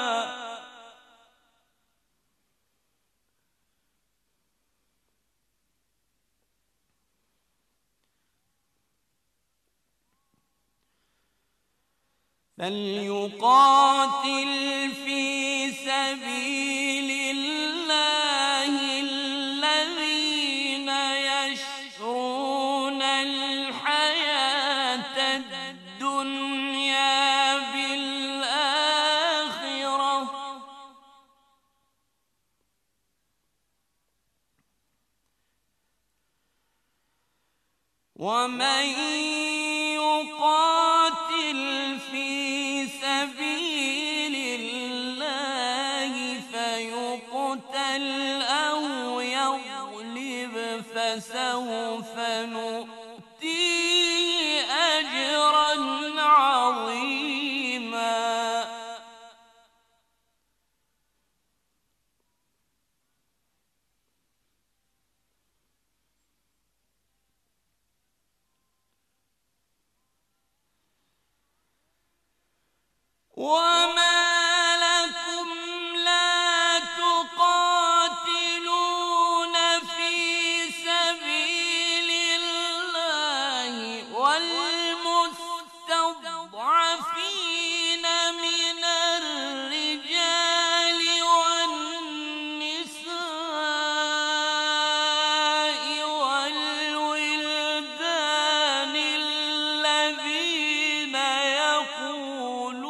فَلْيُقَاتِلْ فِي سَبِيلِ اللَّهِ الَّذِينَ يَشْرُونَ الْحَيَاةَ الدُّنْيَا بِالْآخِرَةِ ۖ وَمَن يُقَاتِلْ فِي سَبِيلِ اللَّهِ فَيُقْتَلْ أَوْ يَغْلِبْ فَسَوْفَ نُؤْتِيهِ أَجْرًا عَظِيمًا. وَمَا لَكُمْ لَا تُقَاتِلُونَ فِي سَبِيلِ اللَّهِ وَالْمُسْتَضْعَفِينَ مِنَ الرِّجَالِ وَالنِّسَاءِ وَالْوِلْدَانِ الَّذِينَ يَقُولُونَ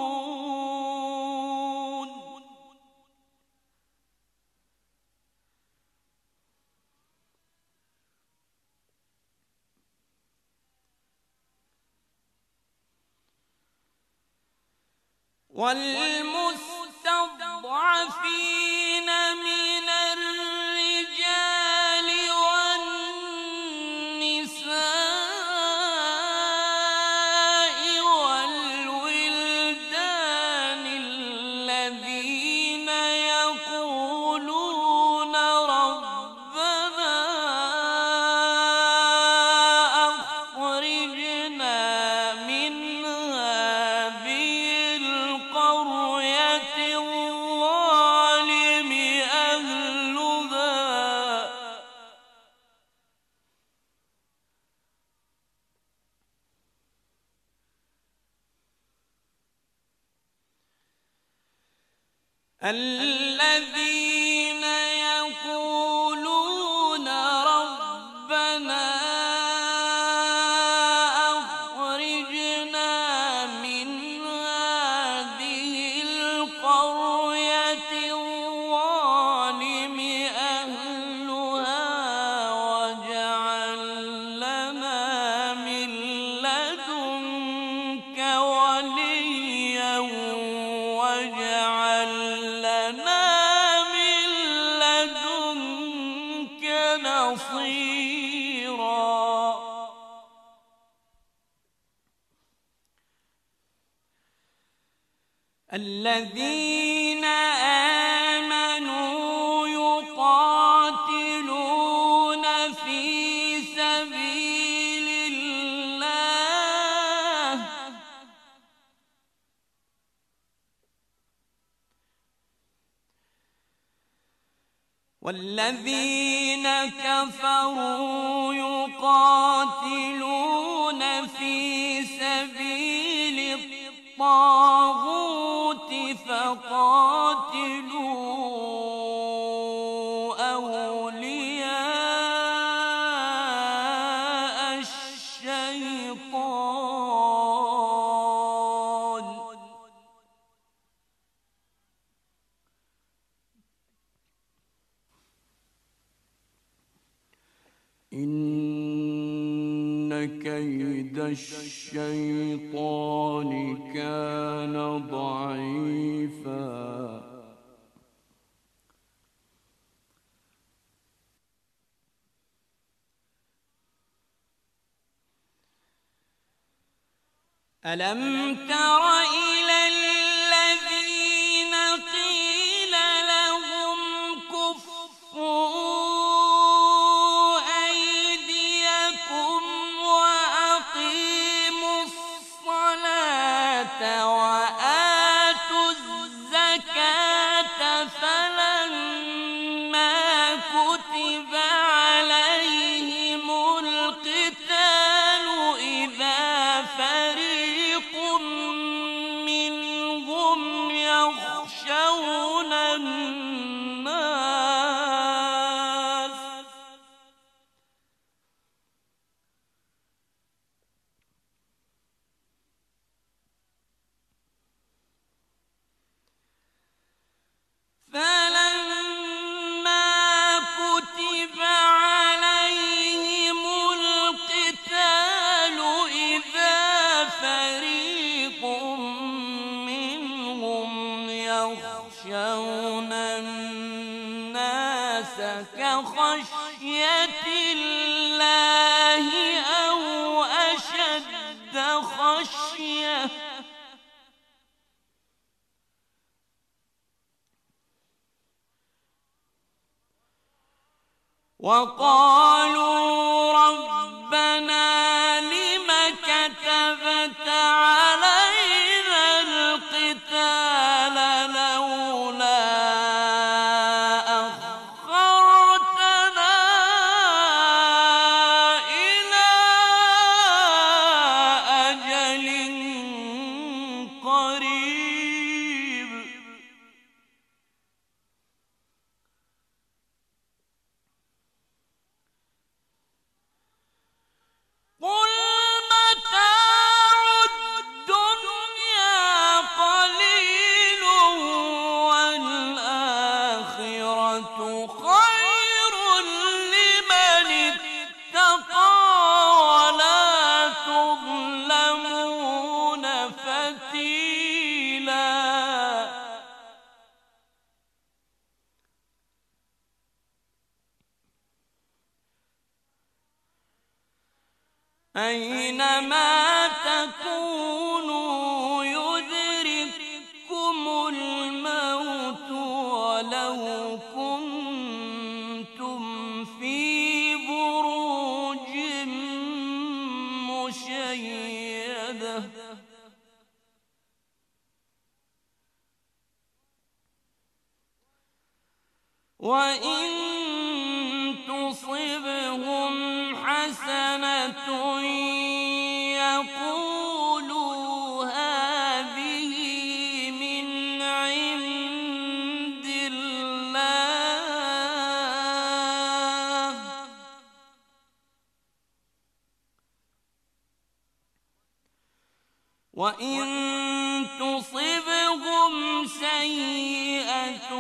والمستضعفين من الرجال والنساء والولدان الذين يقولون ربنا أخرجنا من هذه القرية الظالم أهلها الذين يقولون ربنا أخرجنا واجعل لنا من لدنك نصيرا. الذين آمنوا يقاتلون في سبيل الله والذين كفروا يقاتلون في سبيل الطاغوت فقاتلوا أولياء الشيطان إن كيد الشيطان كان ضعيفا. ألم تر إلى الذين قيل لهم كفوا أيديكم وأقيموا الصلاة وآتوا الزكاة فلما كتب عليهم القتال إذا فريق منهم يخشون الناس فلما كتب عليهم القتال إذا فريق منهم يخشون الناس كخشية الله أو أشد خشية وقالوا ربنا لم كتبت علينا القتال لولا أخرتنا إلى أجل قريب قل متاع الدنيا قليل والآخرة خير لمن اتقى ولا تظلمون فتيلا. أينما تكونوا يدرككم الموت ولو كنتم في بروج مشيدة وإن تصبهم حسنة يقولوا هذه من عند الله وإن تصبهم سيئة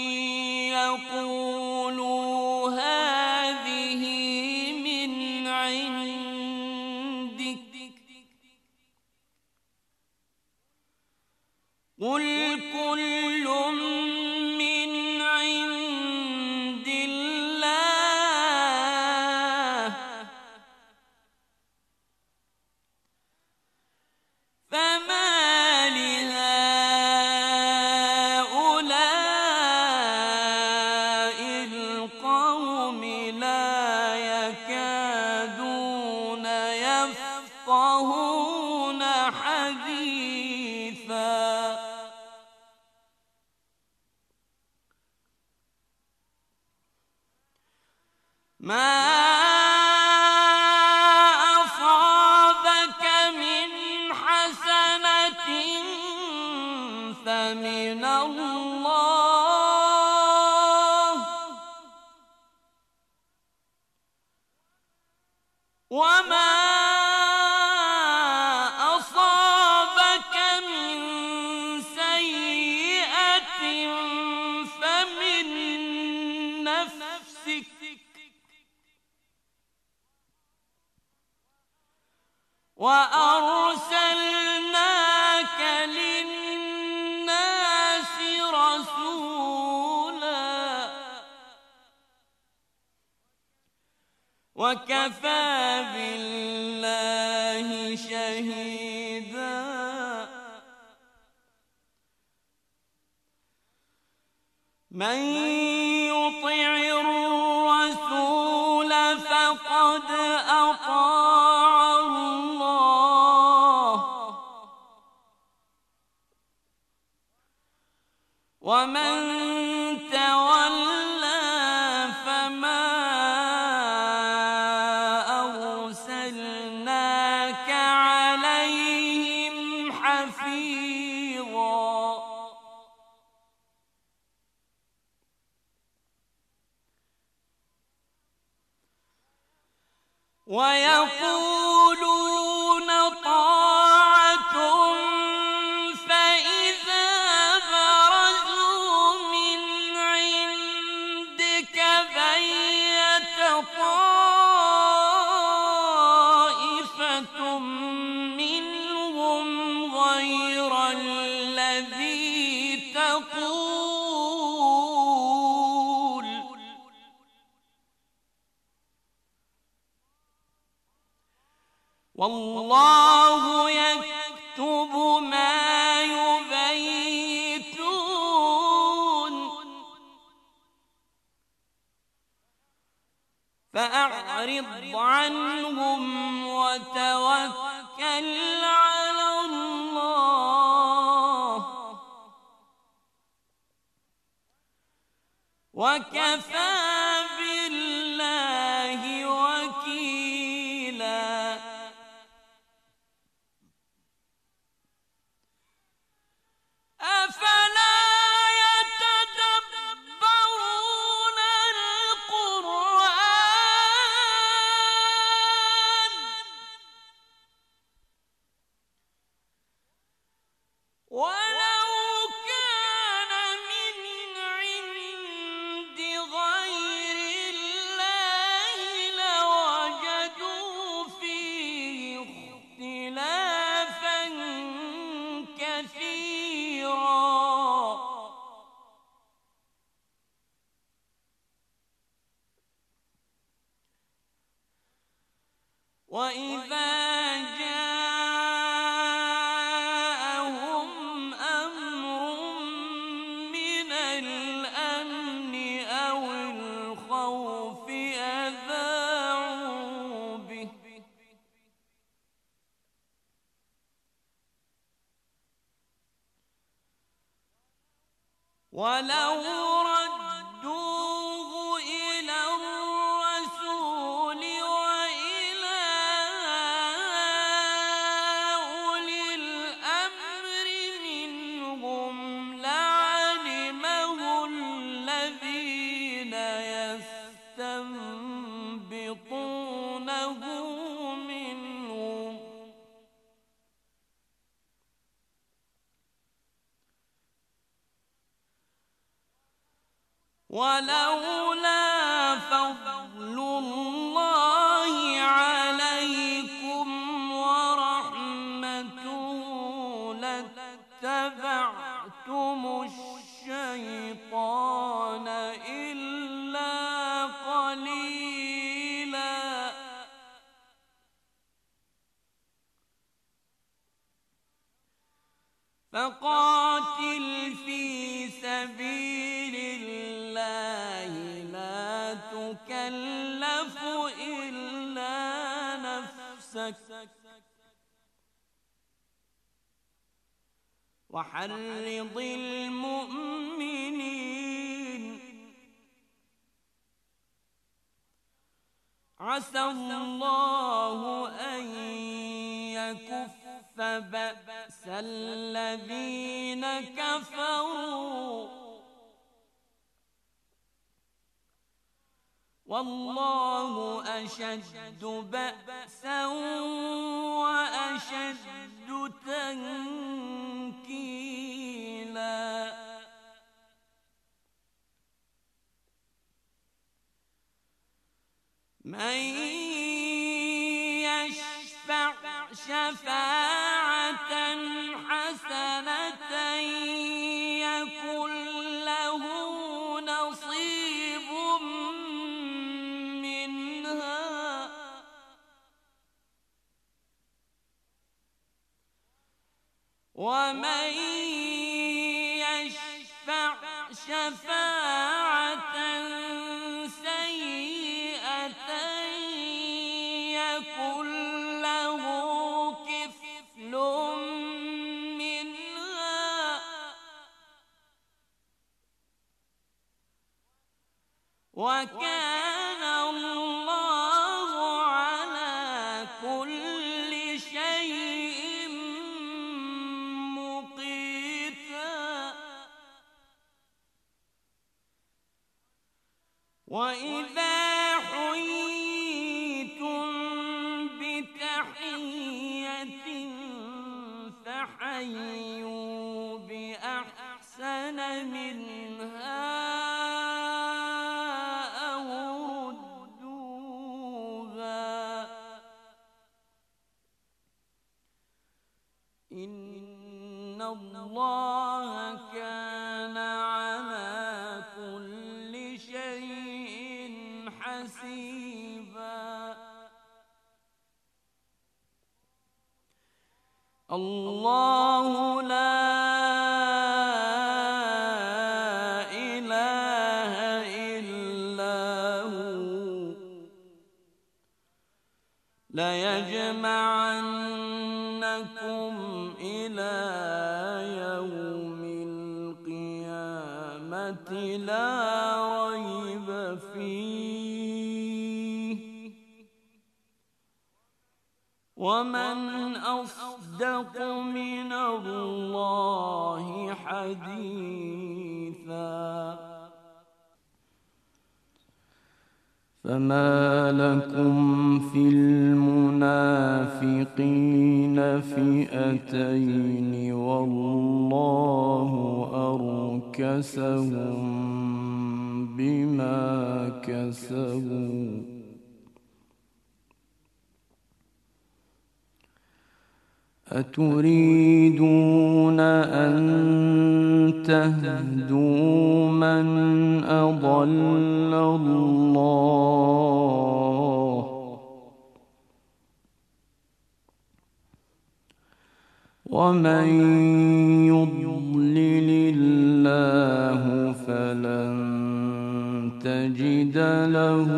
يقولوا هذه من عندك قل كل كل من عند الله فما لهؤلاء القوم لا يكادون يفقهون حديثا ما أصابك من حسنة فمن الله وما أصابك من سيئة فمن نفسك وأرسلناك للناس رسولا وكفى بالله شهيدا من يطع الرسول فقد أطاع الله ومن تولى فما أرسلناك عليهم حفيظا ويقولون طاعة فإذا برزوا من عندك بيت طائفة منهم غير الذي تقول والله يكتب ما يبيتون فأعرض عنهم وتوكل على الله وكفى بالله وكيلا أفلا يتدبرون القرآن ولو كان من عند غير الله لوجدوا فيه اختلافا كثيرا وإذا جاءهم أمر من الأمن أو الخوف أذاعوا به ولو ردوه إلى الرسول وإلى أولي الأمر منهم لعلمه الذين يستنبطونه منهم ولولا فضل الله عليكم ورحمته لاتبعتم الشيطان إلا قليلا فقاتل في سبيل الله لا تكلف إلا نفسك وحرض المؤمنين عسى الله أن يكف بأس الذين كفروا والله أشد بأسا وأشد تنكيلا من يشفع شفاعة حسنة يكن له نصيب منها ومن يشفع شفاعة سيئة يكن له كفل منها وكان الله على كل شيء مقيتا وإذا حييتم بتحية فحيوا بأحسن منها أو ردوها إن الله كان على كل شيء حسيبا الله لا إله إلا هو ليجمعنكم إلى يوم القيامة لا ريب فيه ومن أصدق من الله حديثا فما لكم في المنافقين فئتين والله أركسهم بما كسبوا أتريدون أن تهدوا من أضل الله ومن يضلل الله فلن تجد له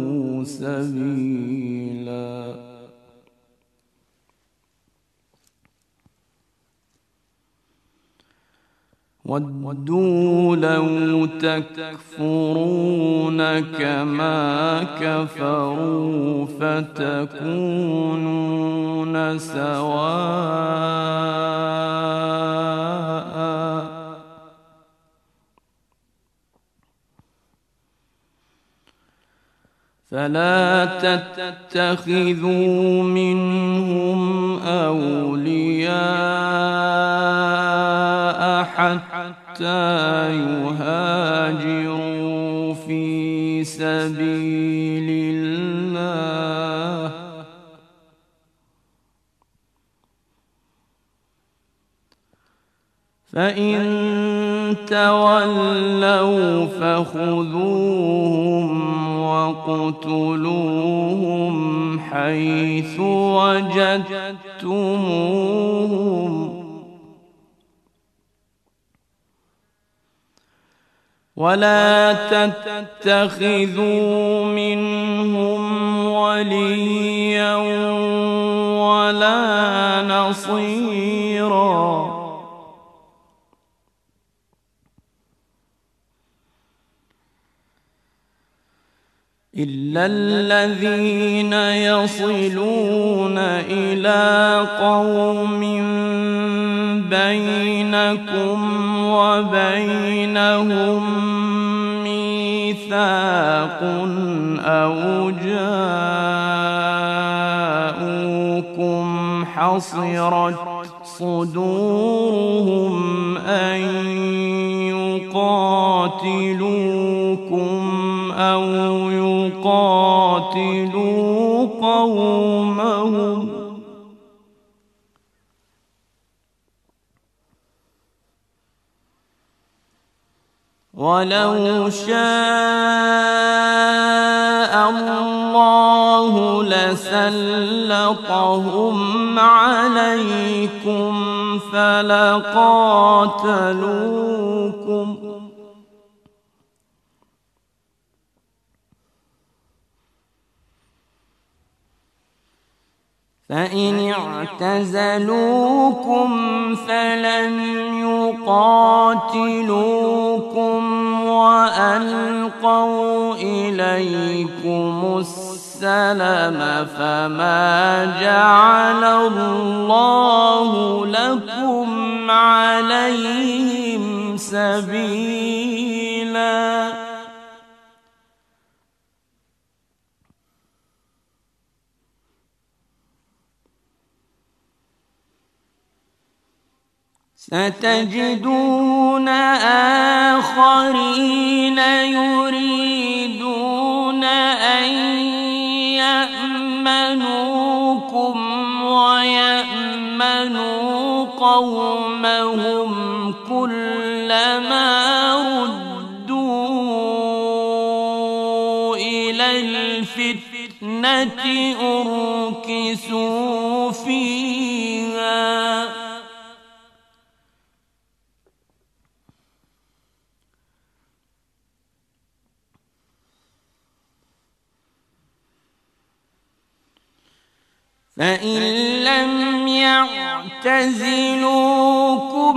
سبيلا ودوا لو تكفرون كما كفروا فتكونون سواء فلا تتخذوا منهم أولياء حتى يهاجروا في سبيل الله فإن تولوا فخذوهم وَاقْتُلُوهُمْ حَيْثُ وَجَدتُّمُوهُمْ وَلَا تَتَّخِذُوا مِنْهُمْ وَلِيًّا وَلَا نَصِيرًا إِلَّا الَّذِينَ يَصِلُونَ إِلَى قَوْمٍ بَيْنَكُمْ وَبَيْنَهُم مِّيثَاقٌ أَوْ جَاءُوكُمْ حَصِرَتْ صُدُورُهُمْ أَن يُقَاتِلُوكُمْ أَوْ يُقَاتِلُوا قَوْمَهُمْ وَلَوْ شَاءَ اللَّهُ لَسَلَّطَهُمْ عَلَيْكُمْ فَلَقَاتَلُوكُمْ فَإِنِ اعْتَزَلُوكُمْ فَلَمْ يُقَاتِلُوكُمْ وَأَلْقَوْا إِلَيْكُمُ السَّلَمَ فَمَا جَعَلَ اللَّهُ لَكُمْ عَلَيْهِمْ سَبِيلًا سَتَجِدُونَ آخَرِينَ يُرِيدُونَ أَن يَأْمَنُوكُمْ وَيَأْمَنُوا قَوْمَهُمْ كُلَّمَا رُدُّوا إِلَى الْفِتْنَةِ أُرْكِسُوا فِيهَا فَإِن لَّمْ يَعْتَزِلُوكُمْ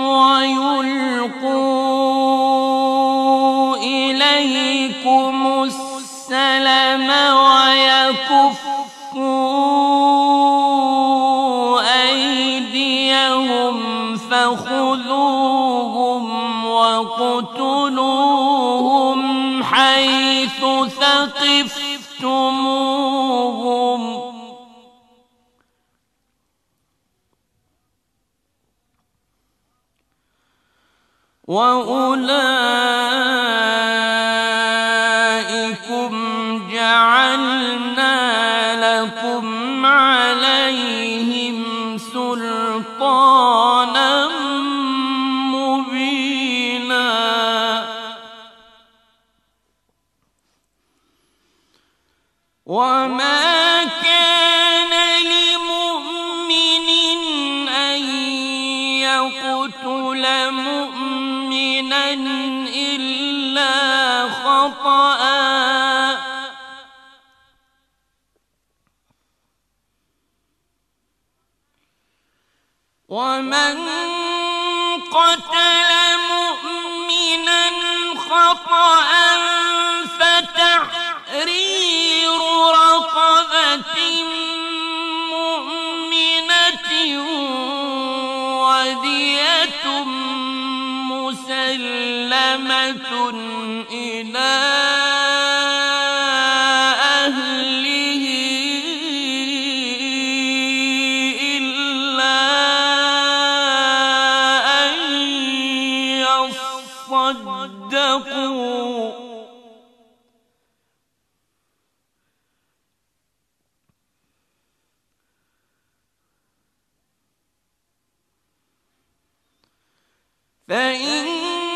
وَيُلْقُوا إِلَيْكُمُ السَّلَمَ وَيَكُفُّوا أَيْدِيَهُمْ فَخُذُوهُمْ وَاقْتُلُوهُمْ حَيْثُ ثَقِفْتُمُوهُمْ وَأُولَٰئِكُمْ جَعَلْنَا لَكُمْ عَلَيْهِمْ سُلْطَانًا مُّبِينًا وَمَا كَانَ لِمُؤْمِنٍ أَن يَقْتُلَ مُؤْمِنًا إِلَّا خَطَأً وَمَن قَتَلَ مُؤْمِنًا خَطَأً فَتَحْرِيرُ رَقَبَةٍ مُّؤْمِنَةٍ وَدِيَةٌ مُّسَلَّمَةٌ إِلَىٰ أَهْلِهِ إِلَّا أَن يَصَّدَّقُوا فَإِن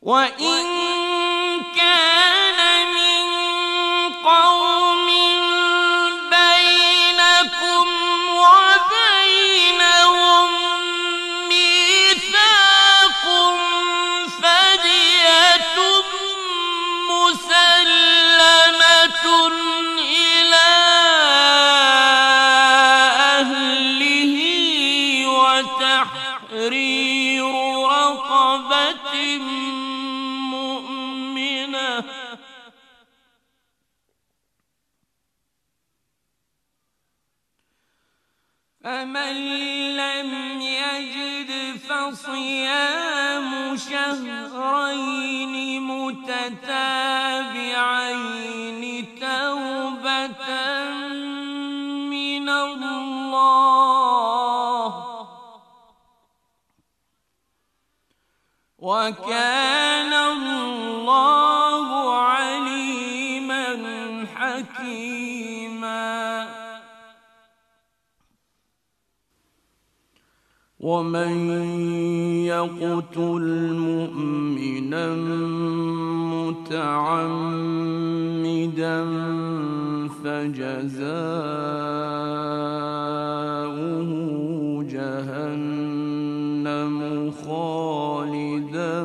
وإن كان من قوم بينكم وبينهم ميثاق فدية مسلمة إلى أهله وتحرير رقبة مؤمنة فمن لم يجد فصيام شهرين متتابعين توبة من الله وكان الله عليما حكيما ومن يقتل مؤمنا متعمدا فجزاؤه جهنم خالدا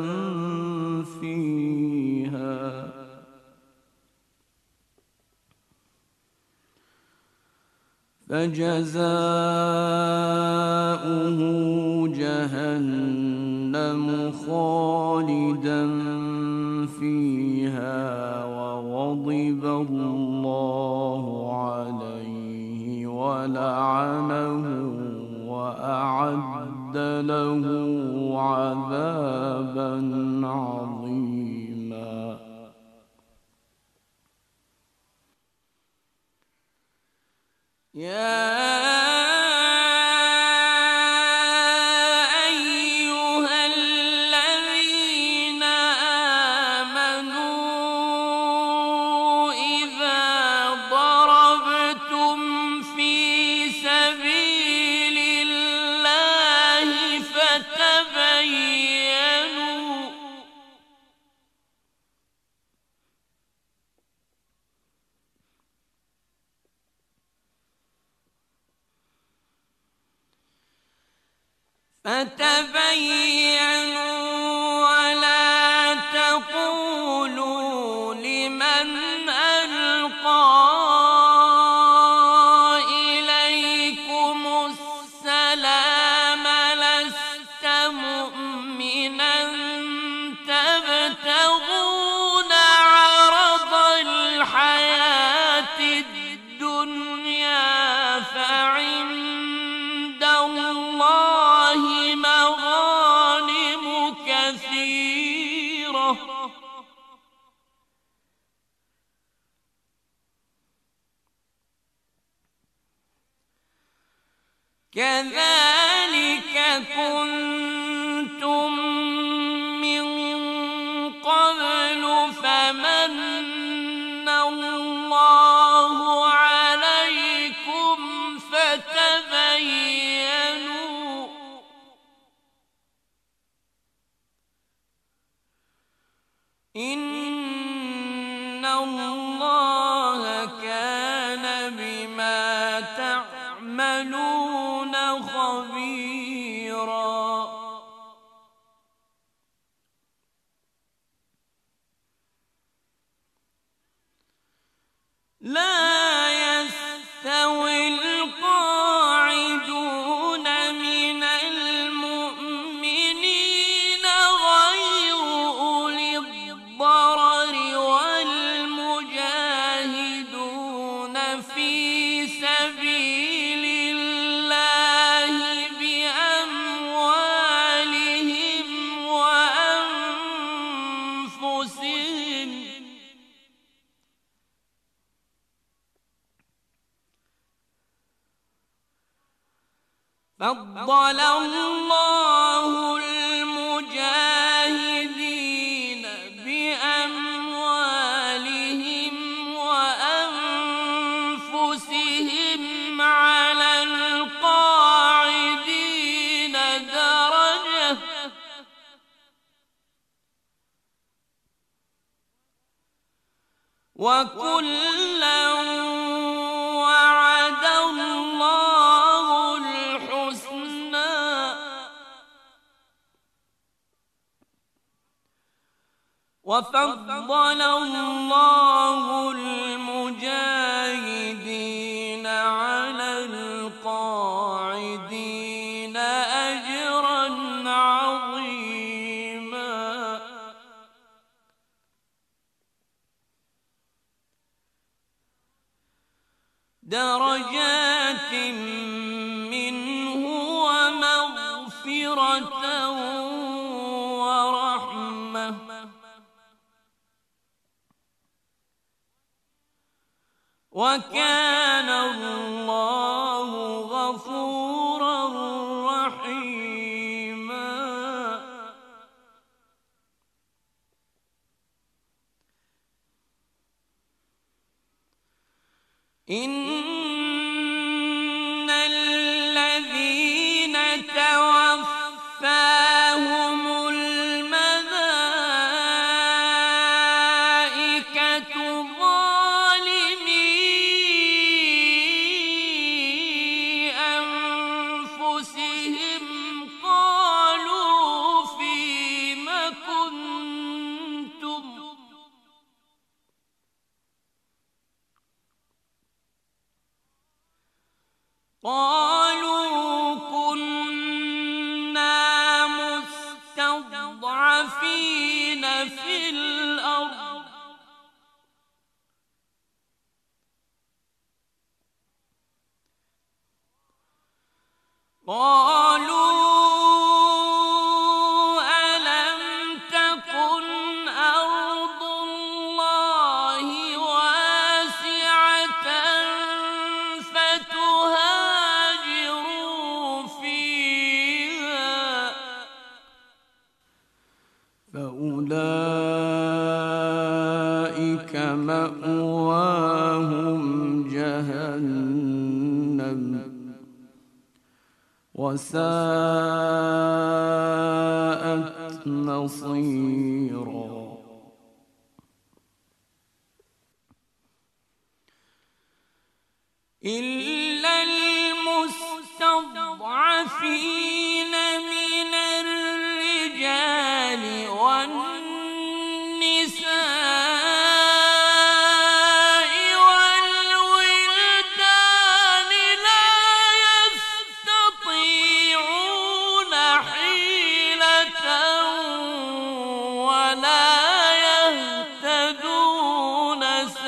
فيها فجزاؤه جهنم خالدا فيها وغضب الله عليه ولعنه وأعد له عذابا عظيما يا أيها الذين آمنوا إذا ضربتم في سبيل الله فتبينوا فتبينوا ولا تقولوا لمن ألقى إليكم السلام لست مؤمنا تبتغون عرض الحياة الدنيا فعند الله مغانم كثيرة كذلك كنتم من قبل فمن الله عليكم فتبينوا إن الله كان بما تعملون خبيرا لا يستوي القاعدون من المؤمنين غير أولي الضرر والمجاهدون في سبيل الله بأموالهم وأنفسهم فضل الله المجاهدين بأموالهم وأنفسهم على القاعدين درجة وكلا وعد الله الحسنى وفضل الله المجاهدين على القاعدين أجرا عظيما درجات منه ومغفرة ورحمة وكان الله غفورا رحيما إن الذين توفاهم الملائكة ظالمي أنفسهم قالوا فيم كنتم قالوا كنا مستضعفين في الأرض قالوا ألم تكن أرض الله واسعة فتهاجروا فيها فأولئك مأواهم جهنم وساءت مصيرا إلا المستضعفين من الرجال والنساء والولدان لا يستطيعون حيلة ولا يهتدون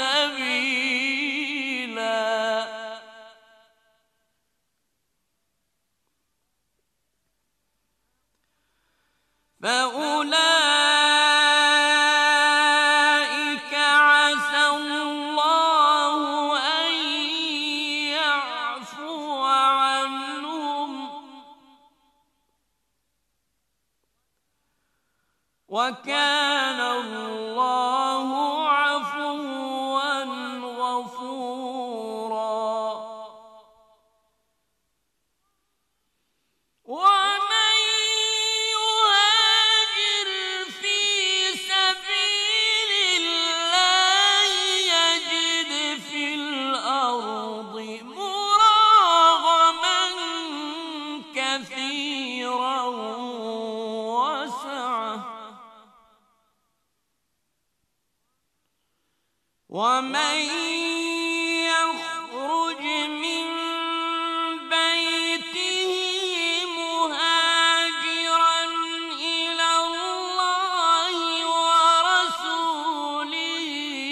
سبيلا فأولئك عسى الله أن يعفو عنهم وكان الله عفوا غفورا ومن يهاجر في سبيل الله يجد في الأرض مراغما كثيرا وسعة ومن يخرج من بيته مهاجرا إلى الله ورسوله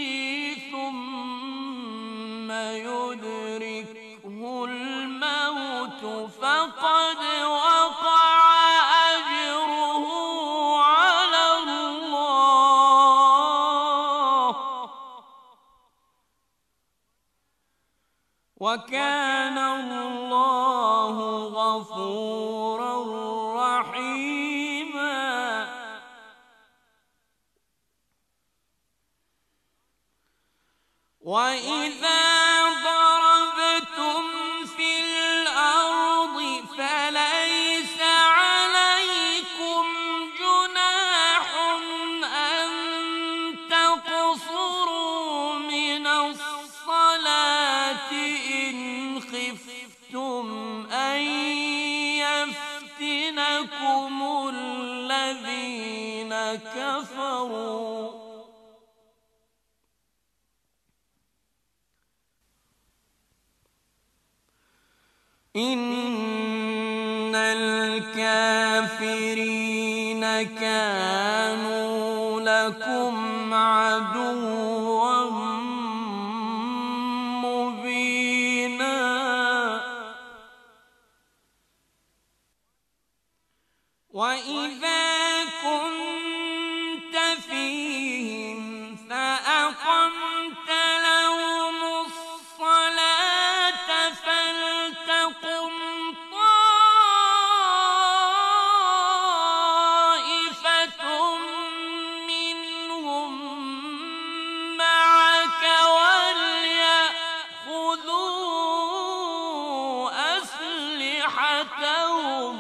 ثم يدركه الموت فقد وقع أجره على الله وكان الله غفورا رحيما وإذا ضربتم في الأرض فليس عليكم جناح أن تقصروا من كفروا إن الكافرين كانوا لكم عدوا مبينا وإذا كنت فيهم فأقمت لهم الصلاة فلتقم طائفة منهم معك وليأخذوا أسلحتهم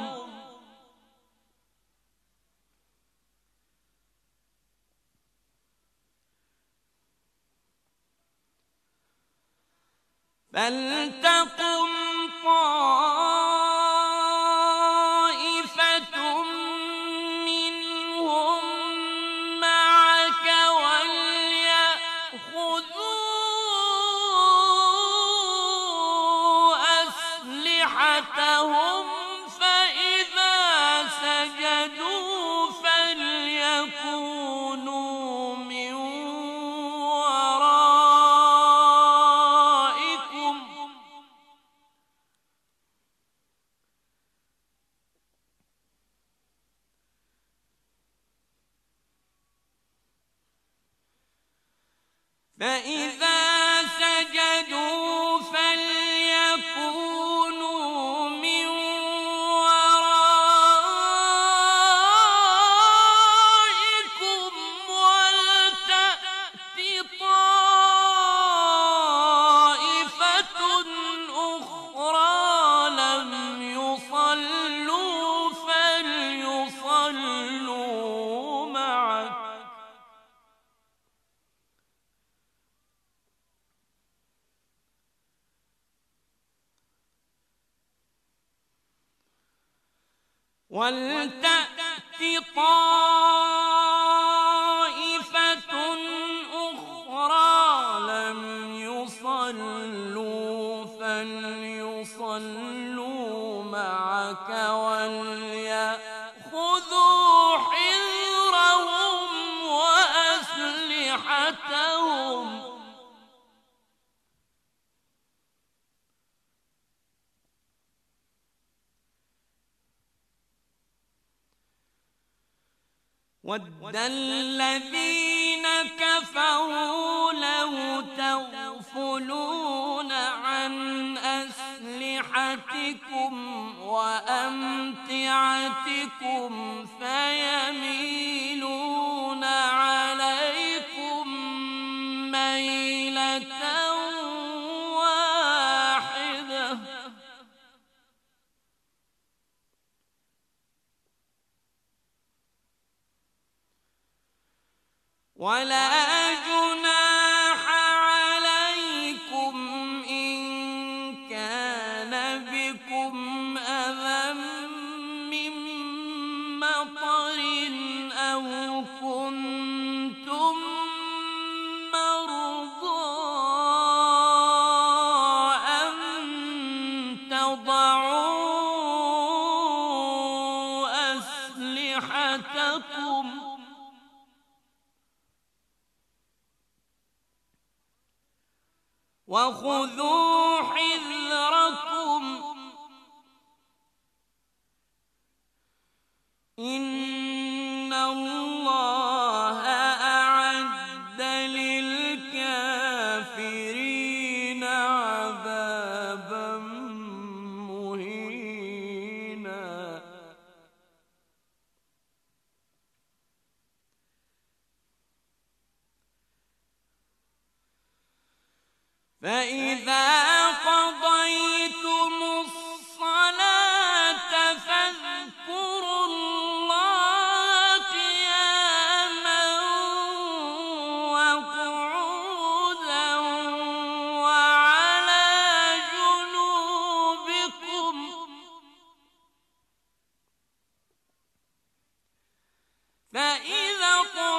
فلتقم طائفة منهم معك وليأخذوا أسلحتهم فإذا سجدوا فليكونوا من فإذا سجدوا فليكونوا من ورائكم ولتأت طائفة أخرى لم يصلوا فليصلوا معك ولتأت طائفة أخرى لم يصلوا فليصلوا معك وليأخذوا حذرهم وأسلحتهم وَدَّ الَّذِينَ كَفَرُوا لَوْ تَغْفُلُونَ عَنْ أَسْلِحَتِكُمْ وَأَمْتِعَتِكُمْ فَيَمِيلُونَ عَلَيْكُمْ مَيْلَةً وَاحِدَةً ولا جناح عليكم إن كان بكم أذى من مطر أو كنتم مرضى أن تضعوا أسلحتكم وخذوا حذركم إن الله أعد للكافرين عذابا مهينا فإذا قضيتم الصلاة فاذكروا الله قياما وقعودا وعلى جنوبكم فإذا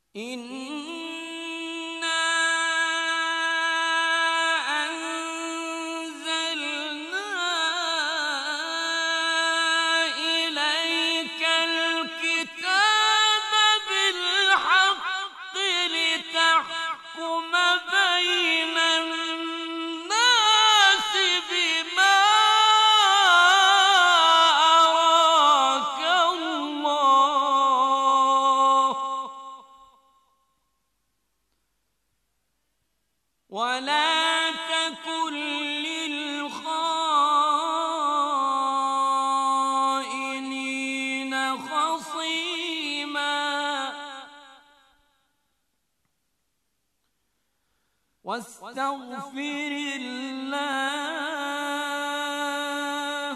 إنا أنزلنا إليك الكتاب بالحق لتحكم بين الناس بما أراك الله ولا تكن للخائنين خصيما واستغفر الله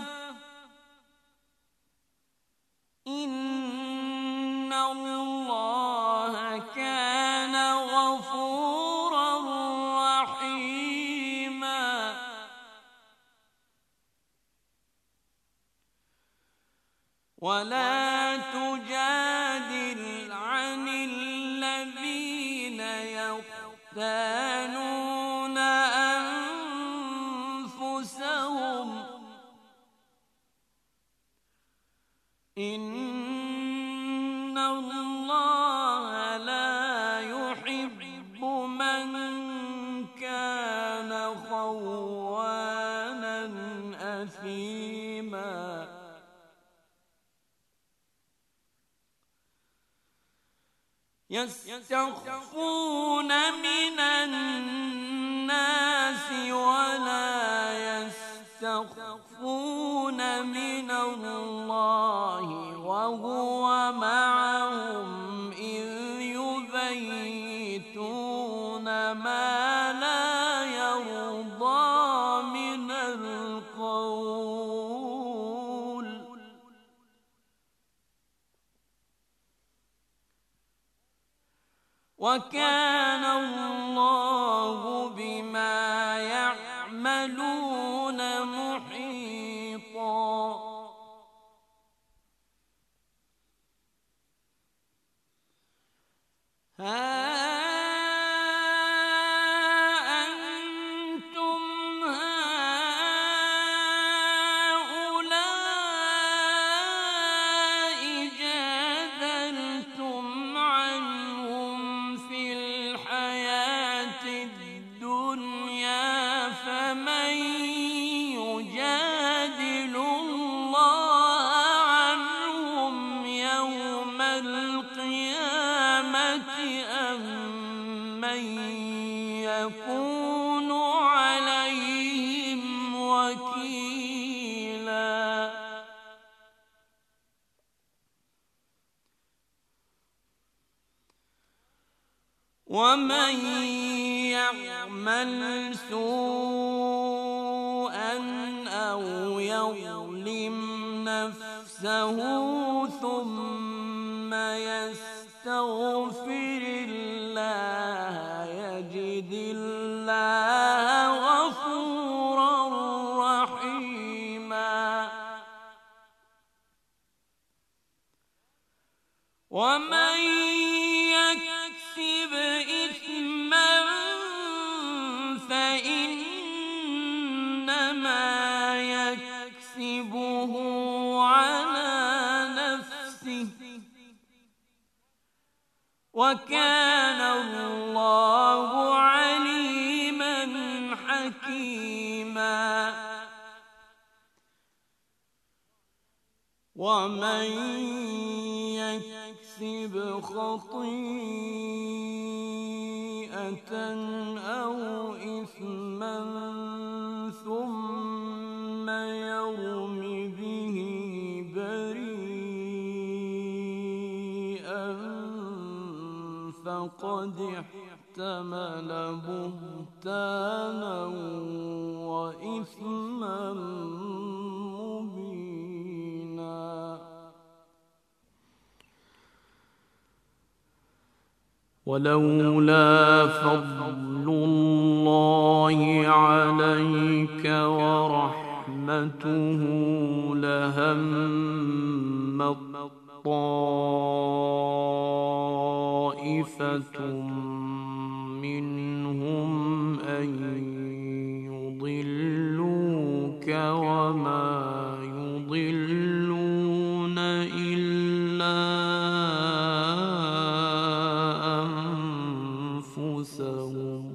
إن الله كان غفورا رحيما ولا تجادل عن الذين يختانون أنفسهم إن الله لا يحب من كان خوانا أثيما يستخفون من الناس ولا يستخفون من الله وهو معهم إذ يبيتون ما لا يرضى من القول وكان الله بما يعملون محيطا ها أنتم هؤلاء جادلتم عنهم في الحياة الدنيا فمن يجادل الله عنهم يوم القيامة أم من يكون عليهم وكيلا ومن يعمل سوءا أو يظلم نفسه ثم يستغفر الله يجد الله غفورا رحيما ومن يكسب إثما فإنما يكسبه على نفسه وكان الله عليما حكيما ومن يكسب خطيئة أو إثما ثم يرم به بريئا فقد احتمل بهتانا وإثما مبينا ولولا فضل الله عليك ورحمته لهم طائفة طائفة منهم أن يضلوك وما يضلون إلا أنفسهم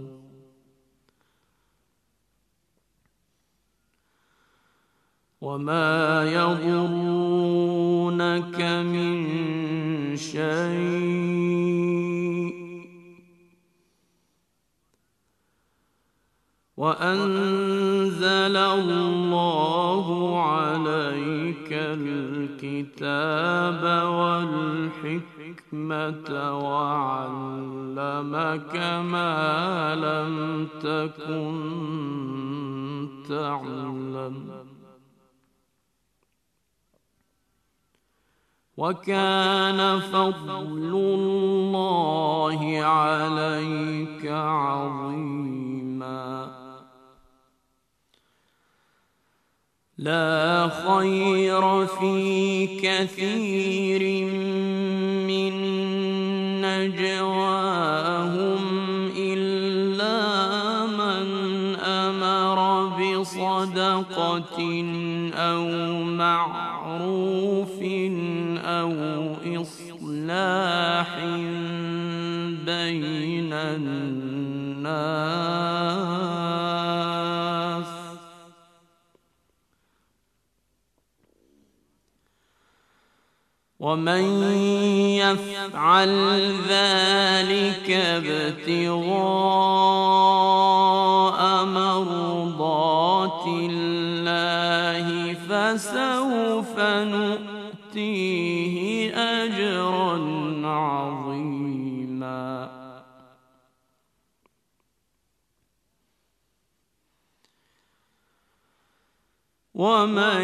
وما يضرونك من شيء وأنزل الله عليك الكتاب والحكمة وعلمك ما لم تكن تعلم وكان فضل الله عليك عظيما لا خير في كثير من نجواهم إلا من أمر بصدقة أو معروف أو إصلاح بين الناس ومن يفعل ذلك ابتغاء مرضات الله فسوف نؤتيه أجرا عظيما ومن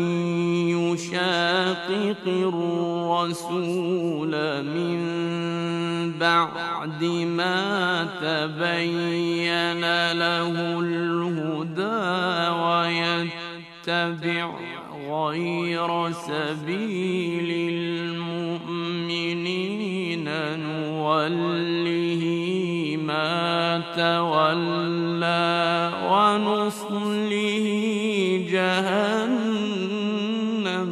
يشاقق الرسول من بعد ما تبين له الهدى ويتبع غير سبيل المؤمنين نوله ما تولى ونصله جهنم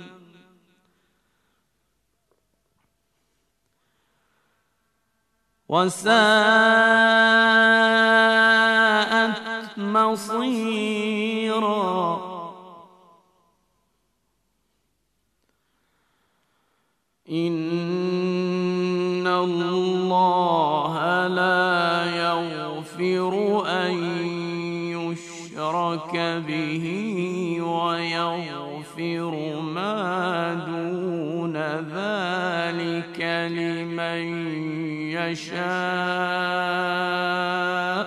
وساءت مصيرا إن الله لا يغفر أن يشرك به ويغفر ما دون ذلك لمن يشاء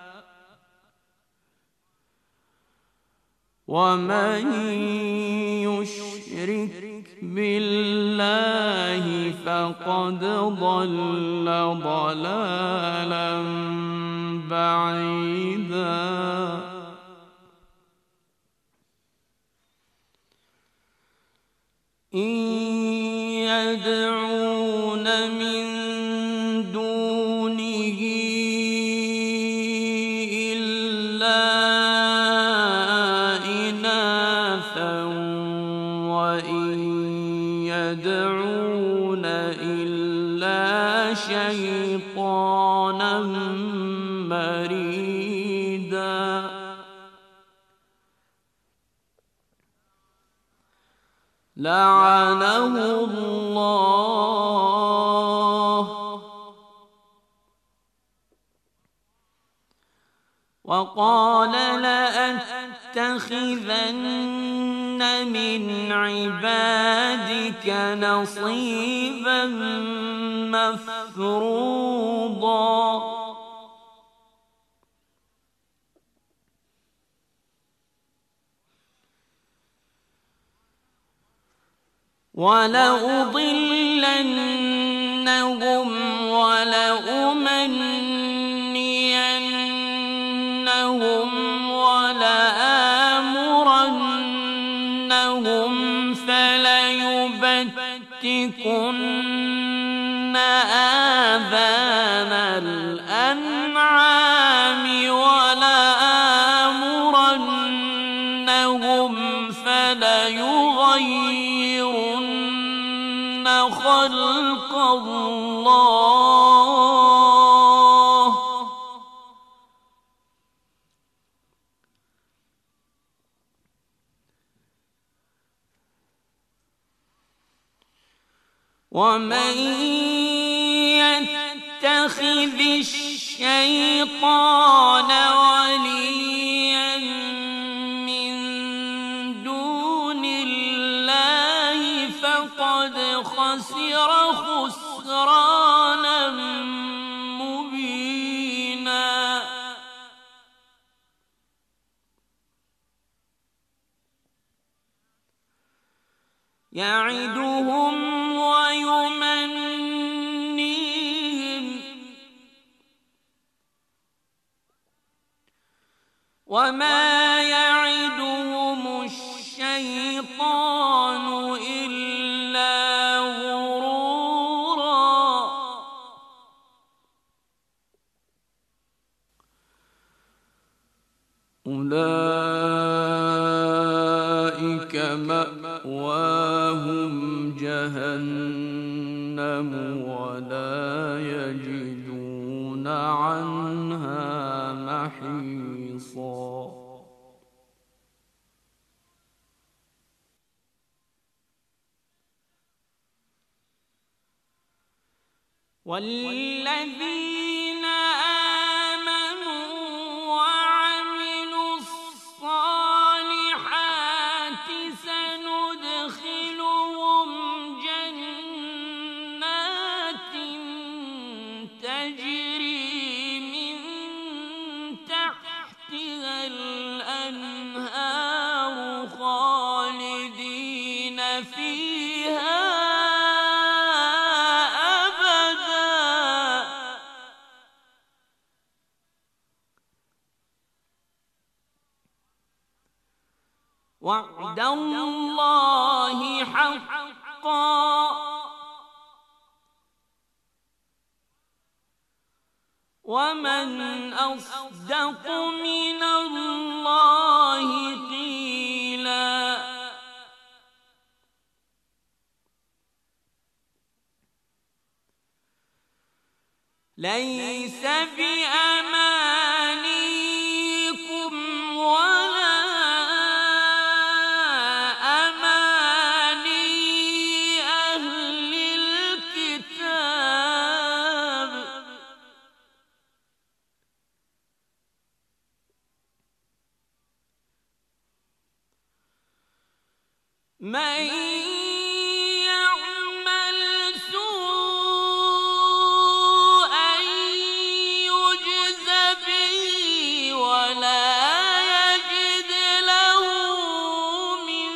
ومن يشرك بالله فقد ضل ضلالا بعيدا إن يدعون من دونه إلا إناثا وإن يدعون إلا شيطانا مريدا لعنه الله وقال لأتخذن من عبادك نصيبا مفروضا ولأضلنهم ولأمنينهم ولآمرنهم فليبتكن آذان الأنعام ولآمرنهم فليغيرن خلق الله ومن يتخذ الشيطان وليا من دون الله فقد خسر خسرانا مبينا يعدهم ويمنيهم وما يعدهم الشيطان إلا غرورا أولئك مأواهم جهنم ولا يجدون عنها محيصا والذين آمنوا وعملوا الصالحات سندخلهم جنات تجري من تحتها الأنهار خالدين فيها وعد الله حقا ومن أصدق من الله قيلا ليس بأمانيكم ولا من يعمل سوءا يجز به ولا يجد له من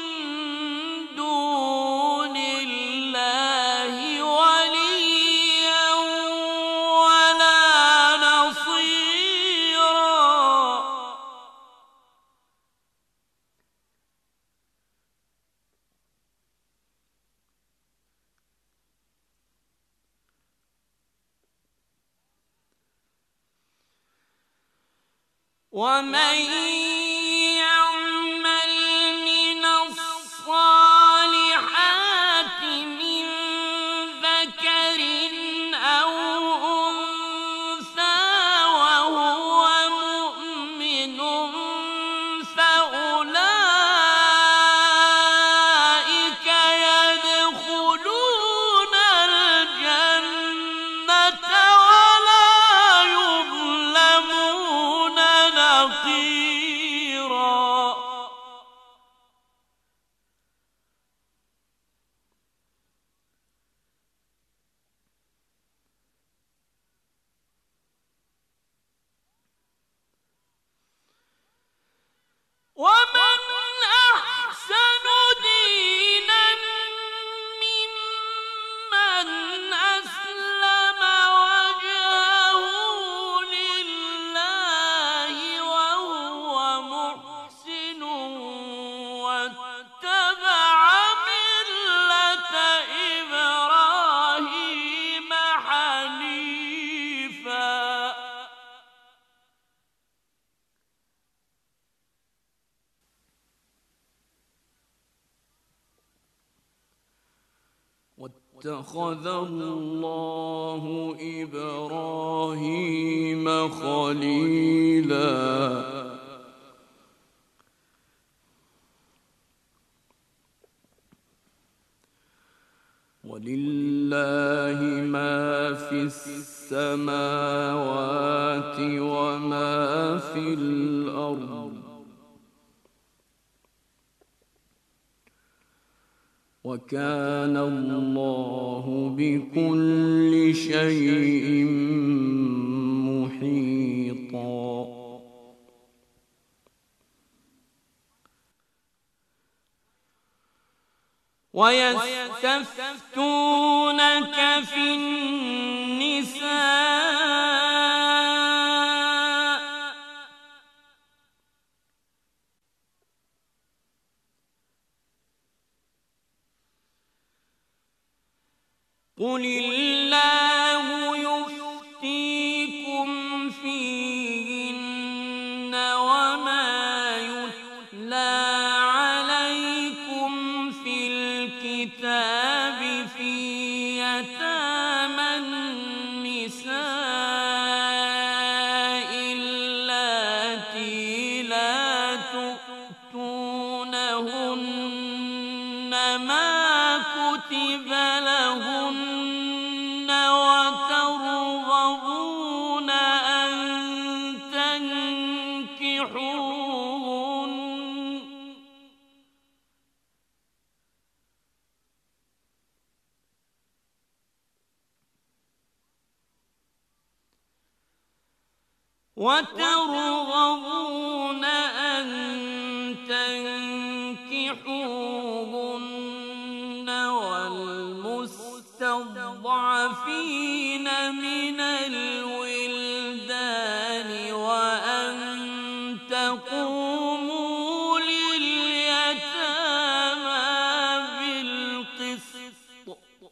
دون الله وليا ولا نصيرا ومن يعمل من الصالحات من ذكر أو أنثى وهو مؤمن فأولئك يدخلون الجنة ولا يظلمون نقيرا واتخذ الله إبراهيم خليلا ولله ما في السماوات وما في الأرض وكان الله بكل شيء محيطا ويستفتونك في النساء قل الله يفتيكم فيهن وما يتلى عليكم في الكتاب في يتامى النساء اللاتي لا تؤتونهن ما كتب لهن وترغبون أن تنكحوهن وترغبون أن تنكحوهن والمستضعفين من الولدان وأن تقوموا لليتامى بالقسط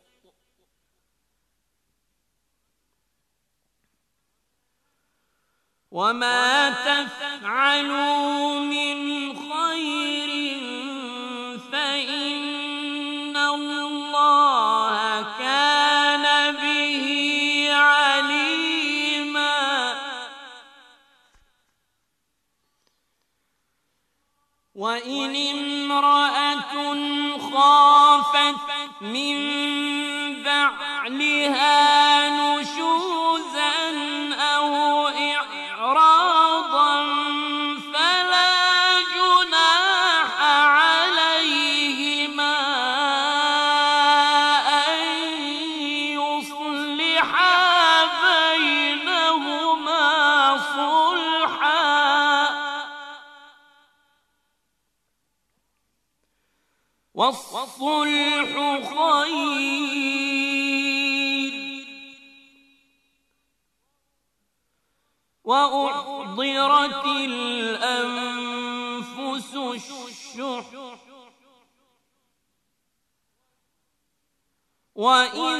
وما تفعلوا من خير فإن الله كان به عليما وإن امرأة خافت من بعلها نشوزا أو إعراضا فلا جناح عليهما أن يصلحا بينهما صلحا والصلح خير وأحضرت الأنفس الشح وإن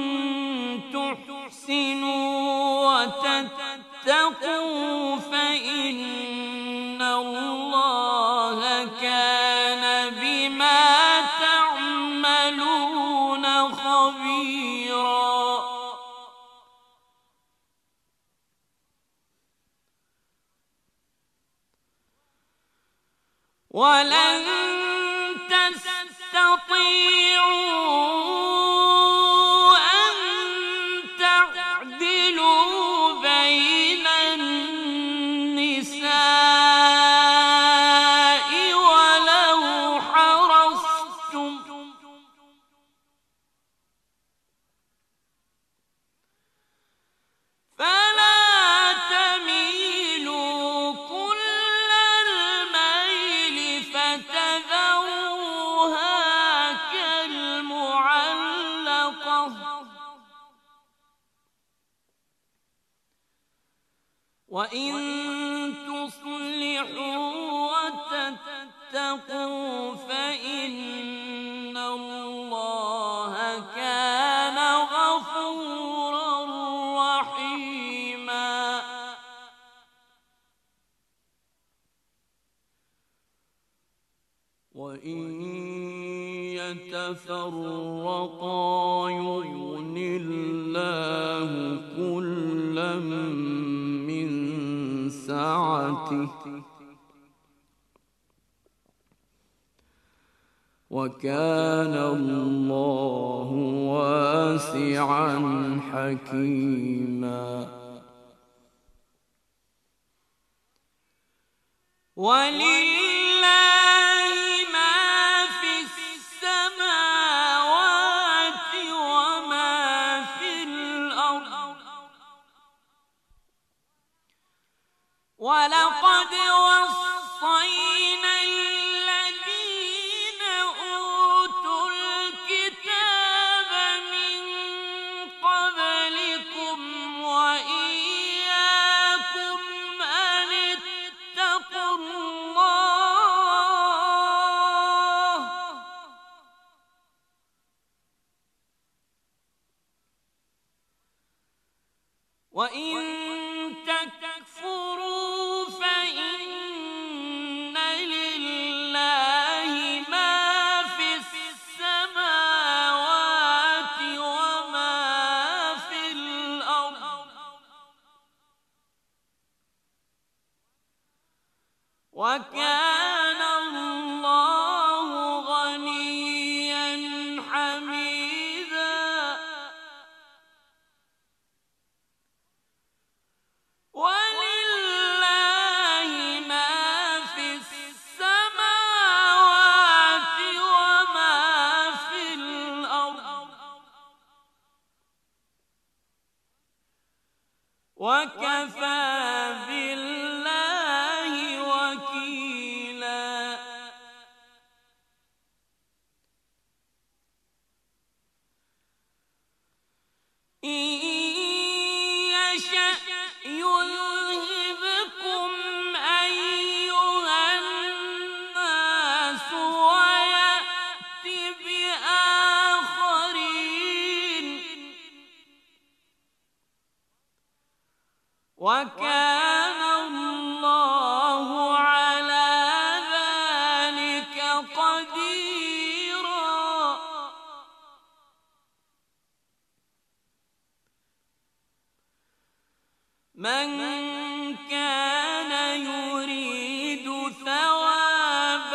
تحسنوا وتتقوا فإن الله كان بما تعملون خبيرا ولن تستطيعوا أن تعدلوا بين النساء ولو حرصتم فلا تميلوا كل الميل فتذروها كالمعلقة وإن تصلحوا وتتقوا فإن الله كان غفورا رحيما وإن يتفرقا يغني الله كلا من سعته وكان الله واسعا حكيما ولله ما في السماوات وما في الأرض ولقد وصينا الذين أوتوا الكتاب من قبلكم وإياكم أن اتقوا الله وإن تكفروا فإن لله ما في السماوات وما في الأرض وكان الله غنيا حميدا ولله ما في السماوات وما في الأرض وكفى بالله وكيلا إن يشأ يذهبكم أيها الناس ويأت بآخرين وكان الله على ذلك قديرا من كان يريد ثواب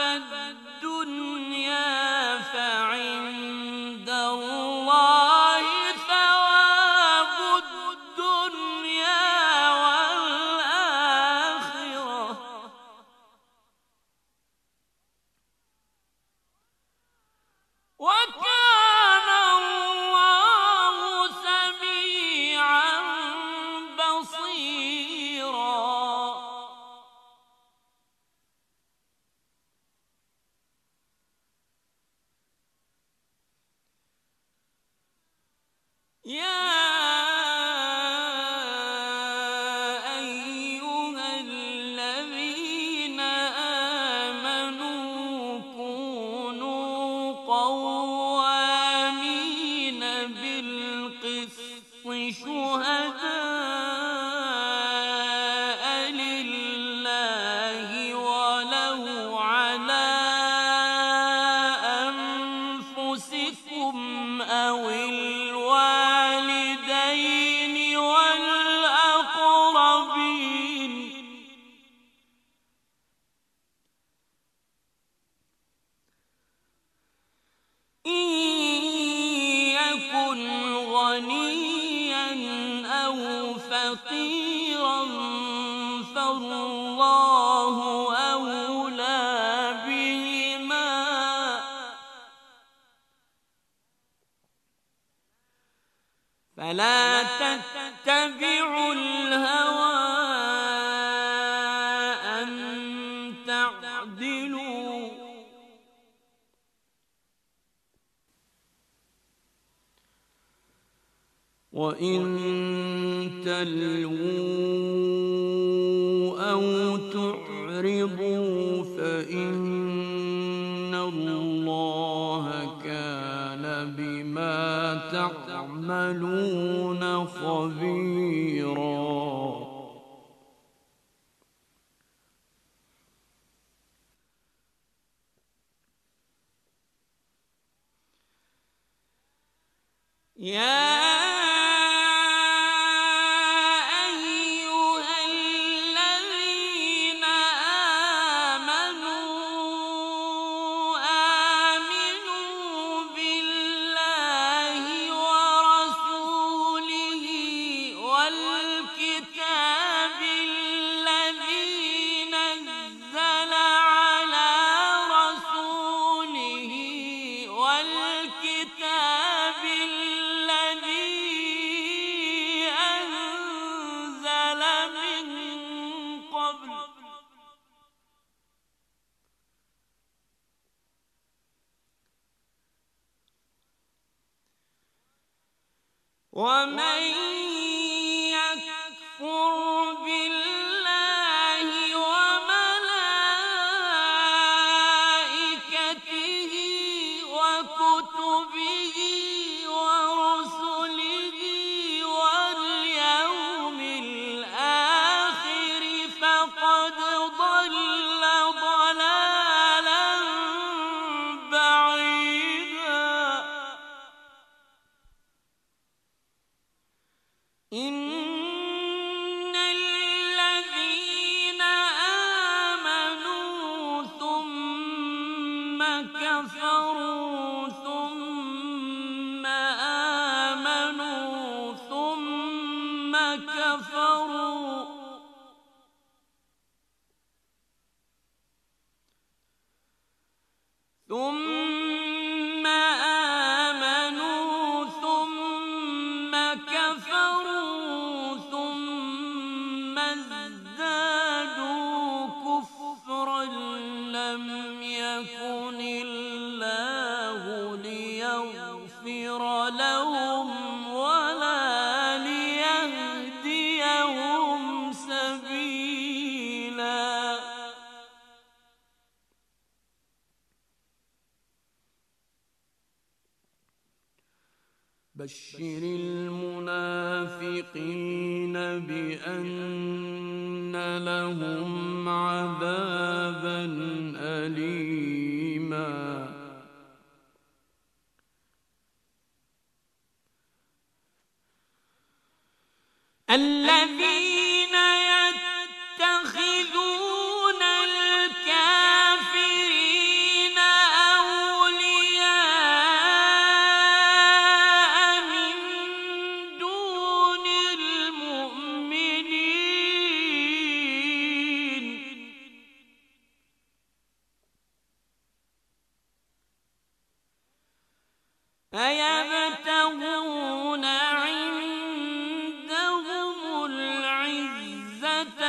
الدنيا فعند الله ثواب الدنيا والآخرة وكان الله سميعا بصيرا يا أيها الذين آمنوا كونوا قوامين بالقسط شهداء لله ولو على أنفسكم أو الوالدين والأقربين إن يكن غنيا أو فقيرا فالله أولى بهما فلا تتبعوا الهوى أن تعدلوا وإن تلووا أو تعرضوا فإن الله كان بما تعملون خبيرا يا ومن يكفر بالله وملائكته وكتبه ورسله واليوم الآخر فقد ضل ضلالا بعيدا. إن الذين آمنوا ثم كفروا ثم آمنوا ثم كفروا ثم آمنوا ثم كفروا ثم ازدادوا كفرا لم يكن الله ليغفر لهم ولا ليهديهم سبيلا. بشر المنافقين بأن لهم عذابا أليما. الذين يتخذون الكافرين أولياء من دون المؤمنين أيبتغون عندهم العزة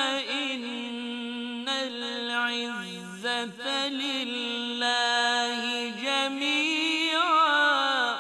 فإن العزة لله جميعا.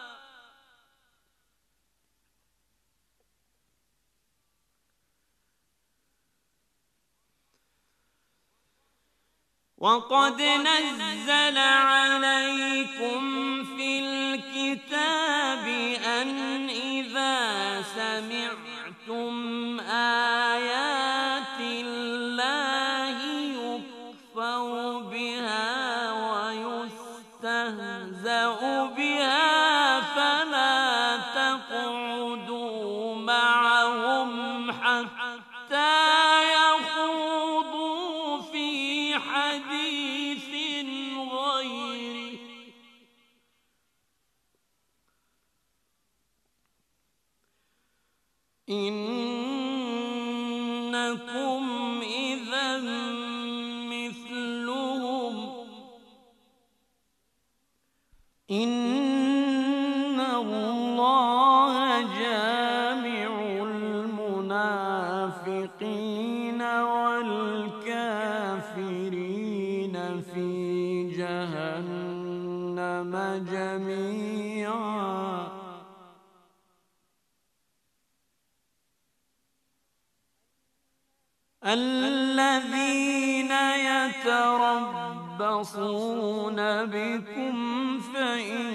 وقد نزل عليكم في الكتاب أن إذا سمعتم آيات الله يكفر بها ويستهزأ بها فلا تقعدوا معهم حتى يخوضوا في حديث غيره إنكم إذا مثلهم إن الله جامع المنافقين والكافرين في جهنم جميعا. الذين يتربصون بكم فإن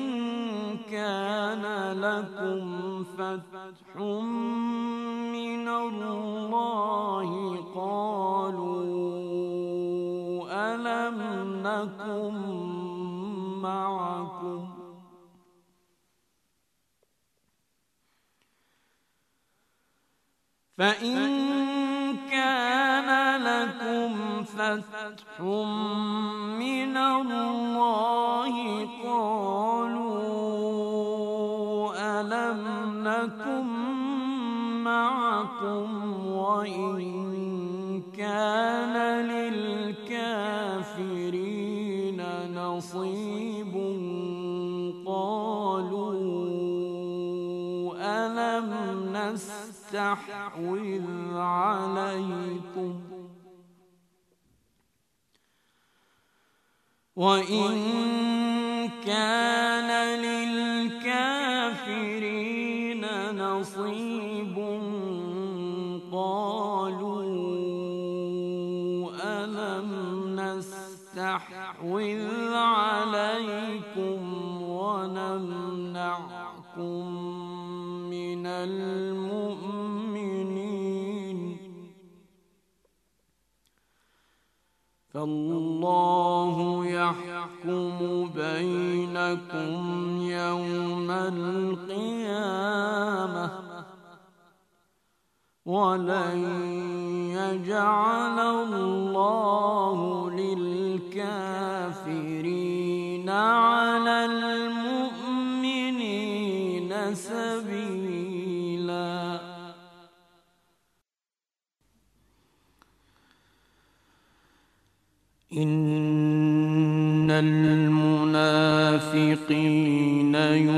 كان لكم فتح من الله قالوا ألم نكن معكم فإن كان لكم فتح من الله قالوا ألم نكن معكم وإن كان للكافرين نصيب قالوا ألم نستحوذ عليكم وإن كان للكافرين نصيب قالوا ألم نستحوذ عليكم ونمنعكم من المؤمنين فالله يحكم بينكم يوم القيامة ولن يجعل الله للكافرين على المؤمنين سبيلا. إن المنافقين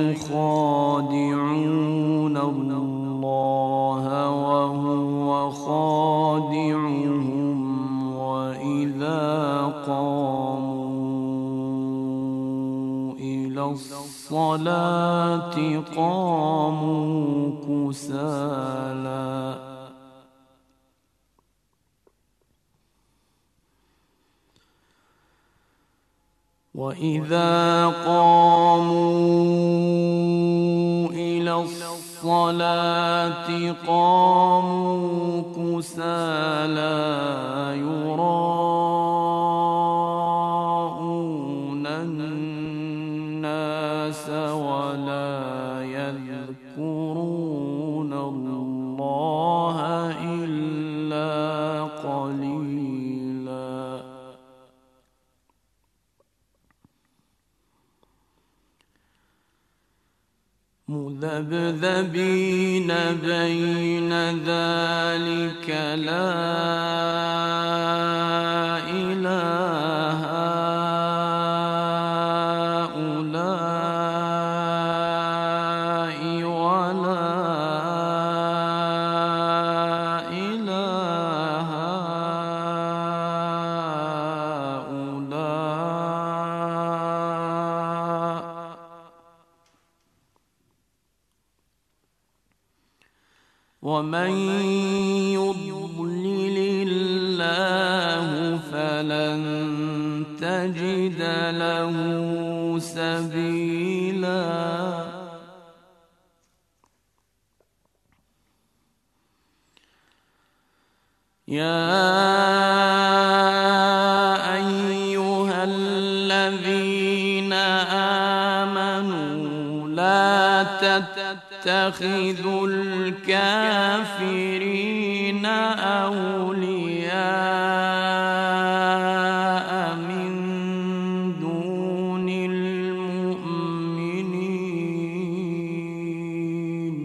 يخادعون الله وهو خادعهم وإذا قاموا إلى الصلاة قاموا كسالى وإذا قاموا إلى الصلاة قاموا كسالى يراءون الناس ولا يذكرون الله إلا قليلا. مذبذبين بين ذلك لا إله هؤلاء ولا إله هؤلاء ومن يضلل الله فلن تجد له سبيلا. يا أيها الذين آمنوا لا تتخذوا الكافرين أولياء من دون المؤمنين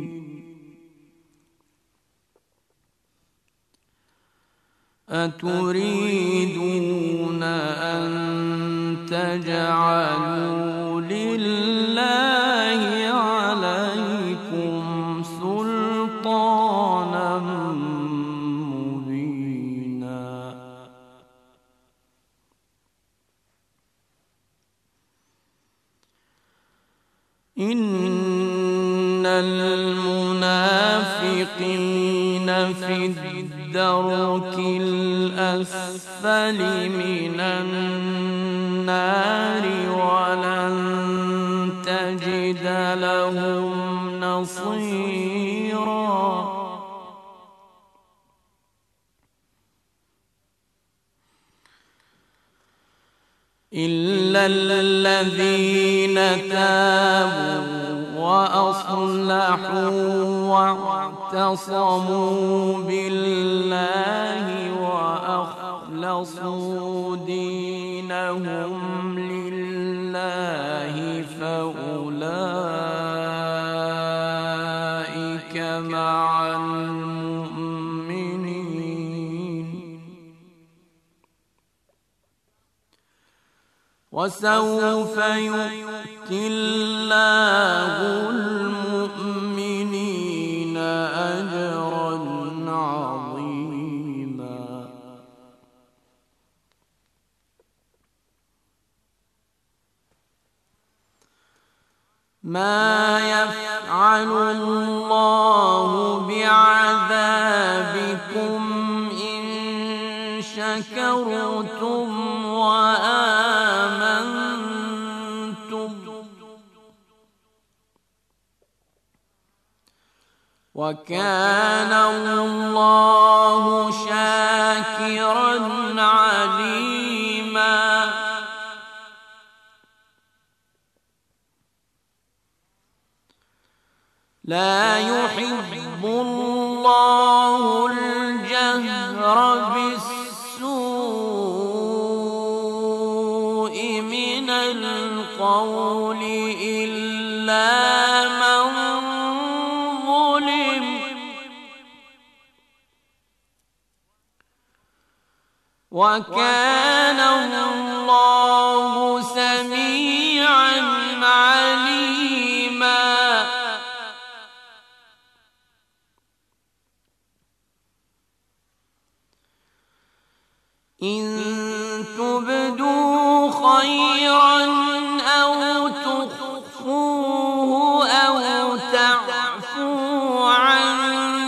أتريدون أن تجعلوا لله عليكم سلطانا مبينا. إن المنافقين في الدرك الأسفل من النار ولن تجد لهم نصيرا. إلا الذين تابوا وأصلحوا واعتصموا بالله وأخلصوا دينهم لله فأولئك مع المؤمنين وسوف يؤتي الله المؤمنين أجرا عظيما. ما يفعل الله بعذابكم إن شكرتم وآمنتم وكان الله شاكرا عليما. لا يحب الله الجهر بالسوء من القول إلا من ظلم وكان الله سميعا عليما. إن تبدوا خيرا أو تخفوه أو تعفوا عن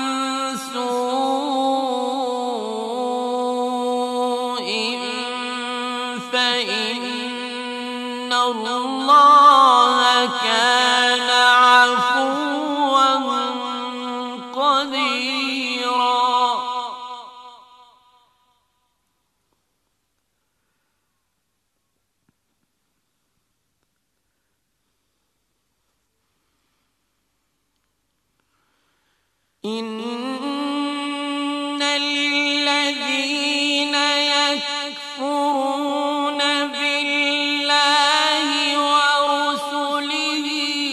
سوء فإن الله كان عفوا قديرا. إن الذين يكفرون بالله ورسله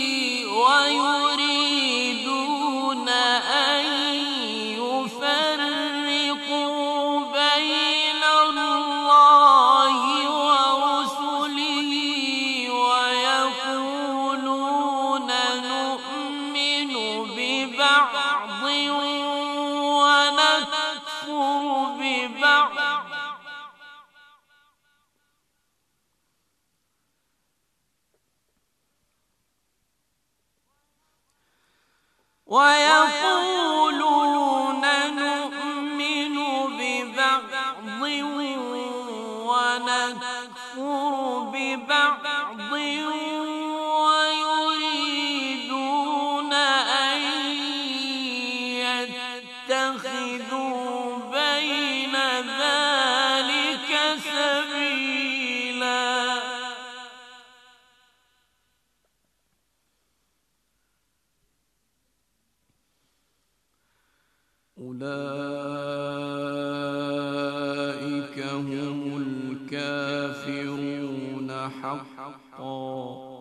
ويريدون أن يفرقوا بين الله ورسله ويقولون نؤمن ببعض ونكفر ببعض ويقولون نؤمن ببعض ونكفر ببعض ويريدون أن يتخذوا بين ذلك سبيلا. أولئك هم الكافرون حقا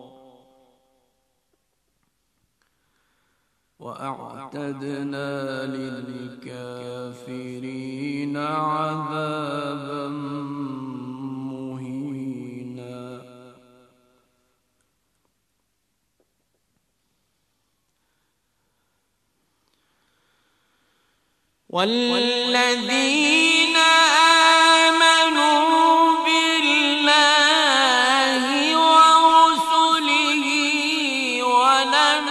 وأعتدنا للكافرين عذابا مهينا. والذين آمنوا بالله ورسله ولم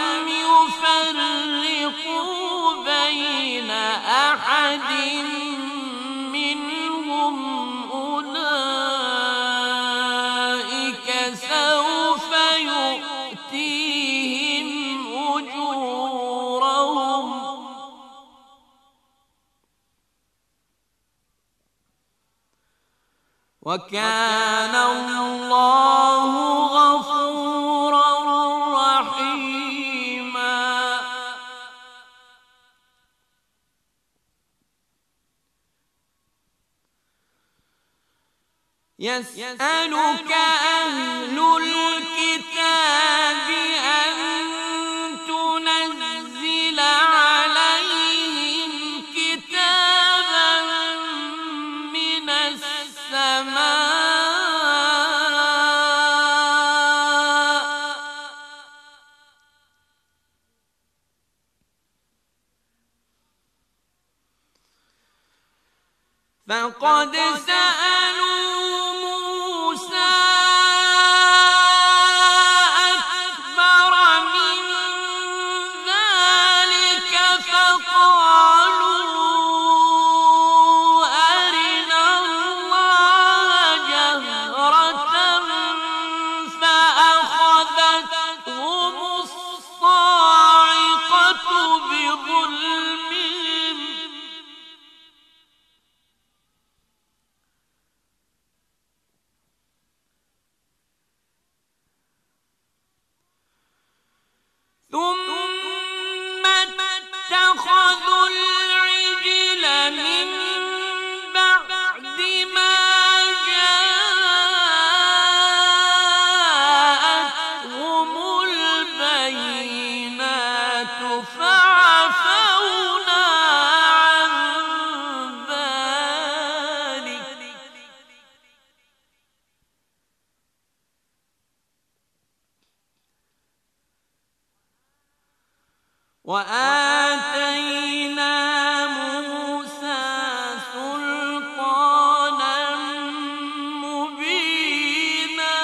يفرقوا بين أحد منهم أولئك سوف يؤتيهم أجورهم وكان الله غفورا رحيما. يسألك أهل الكتاب أن تنزل عليهم كتابا من السماء فقد سألوا وآتينا موسى سلطانا مبينا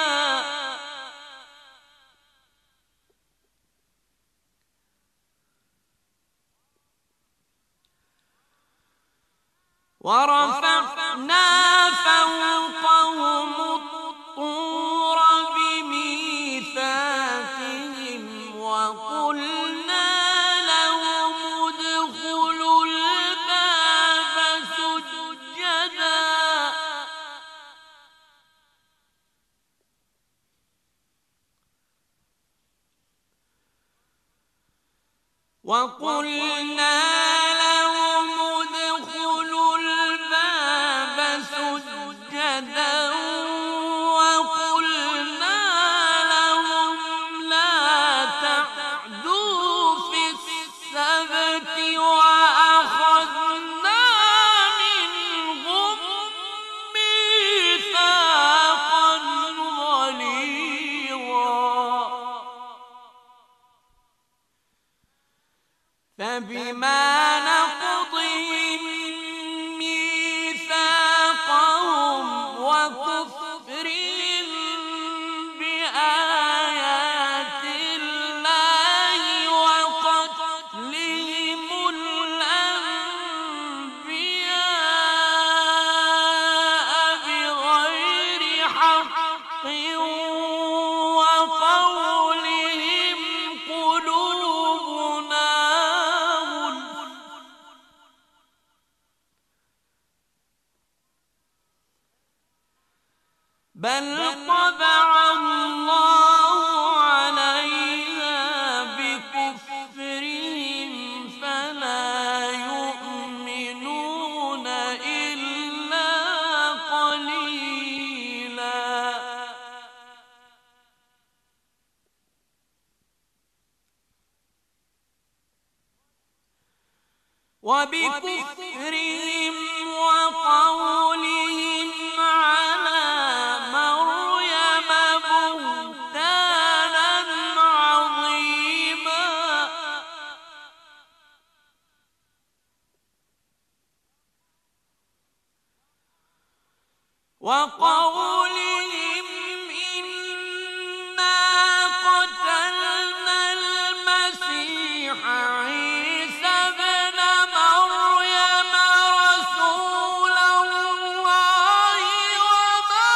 ورفعنا فوقهم الطور بميثاقهم وقلنا وقلنا لهم ادخلوا الباب سجدا وقلنا لهم لا تعدوا في السبت وأخذنا منهم ميثاقا غليظا فبما نقضهم ميثاقهم وكفرهم بآيات الله وقتلهم الأنبياء بغير حق وقولهم قلوبنا بل طبع الله عليها بكفرهم فلا يؤمنون إلا قليلا وبكفرهم وقولهم على مريم بهتانا عظيما وقولهم إنا قتلنا المسيح عيسى ابن مريم رسول الله وما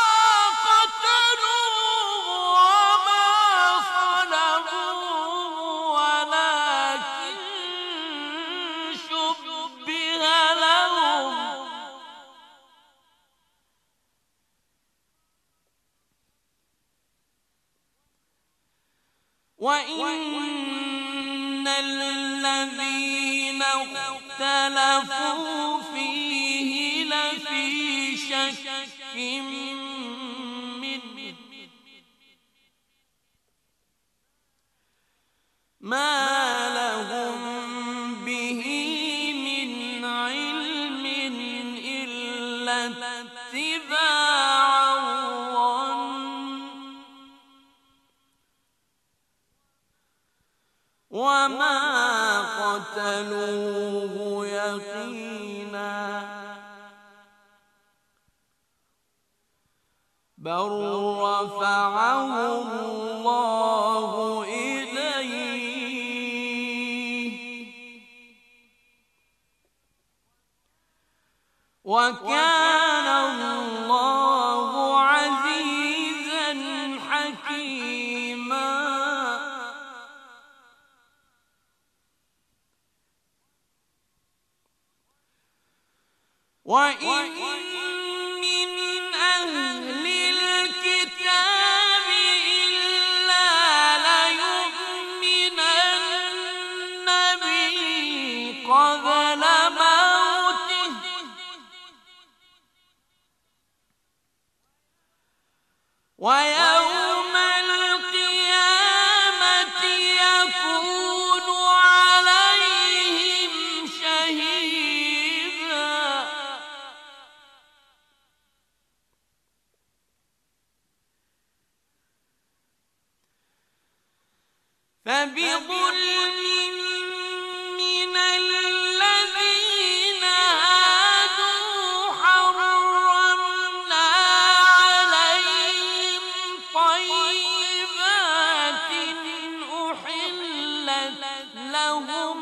قتلوه وما صلبوه ولكن شبه لهم وإن الذين اختلفوا فيه لفي شك ما لهم به من علم إلا اتباع الظن وما قتلوه يقينا بل رفعه الله إليه وكان الله عزيزا حكيما وإن من أهل الكتاب إلا ليؤمنن به قبل موته ويوم القيامة يكون عليهم شهيدا فبظلم من الذين هادوا حرمنا عليهم طيبات أحلت لهم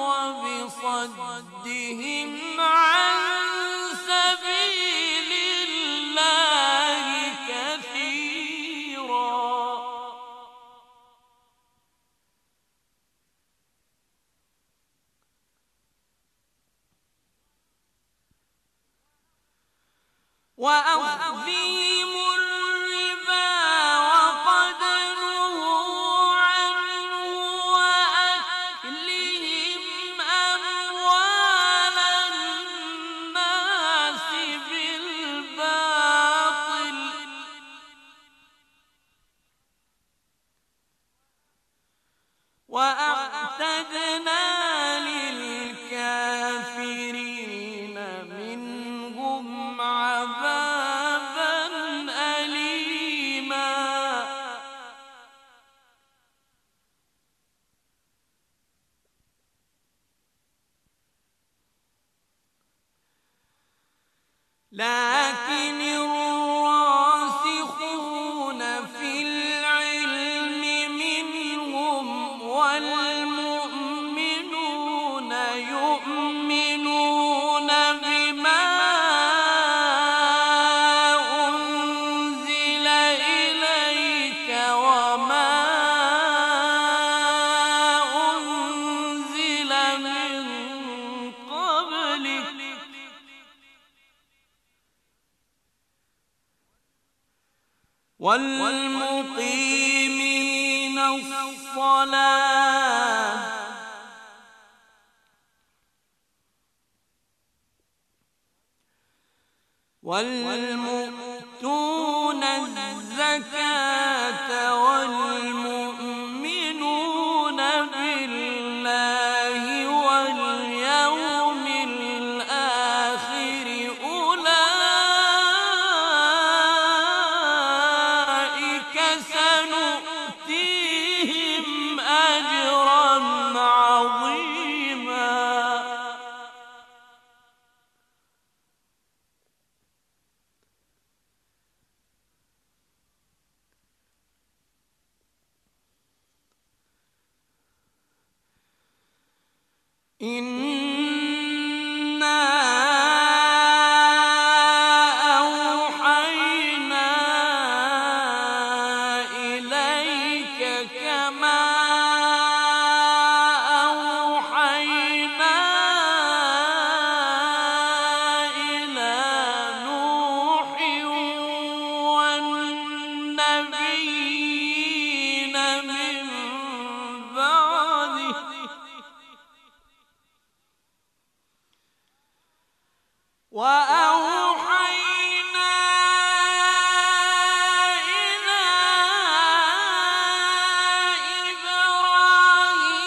وبصدهم عن سبيل الله كثيرا وأخذهم الربا وقد نهوا عنه وأكلهم أموال الناس بالباطل وأعتدنا للكافرين منهم عذابا أليما لكن الراسخون في العلم منهم والمؤمنون يؤمنون بما أنزل إليك وما أنزل من قبلك والمقيمين الصلاة والمؤتون الزكاة والمؤمنون بالله واليوم الآخر أولئك سنؤتيهم أجرا عظيما إنا أوحينا إليك كما أوحينا إلى نوح والنبيين من بعده وأوحينا إلى إبراهيم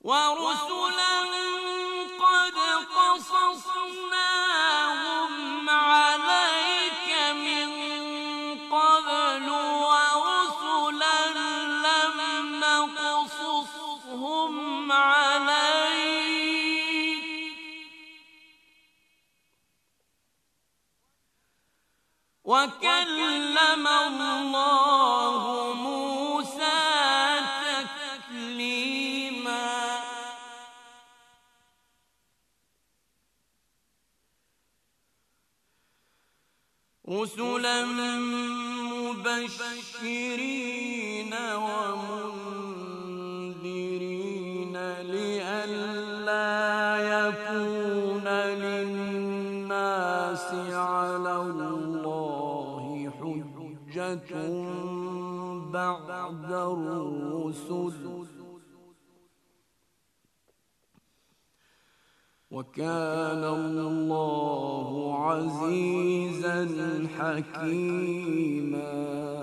ورسلا قد قصصناهم عليك من قبل ورسلا لم نقصصهم عليك وكلم الله موسى تكليما رسلا مبشرين ومنذرين لئلا يكون للناس على الله حجة بعد الرسل وكان الله عزيزا حكيما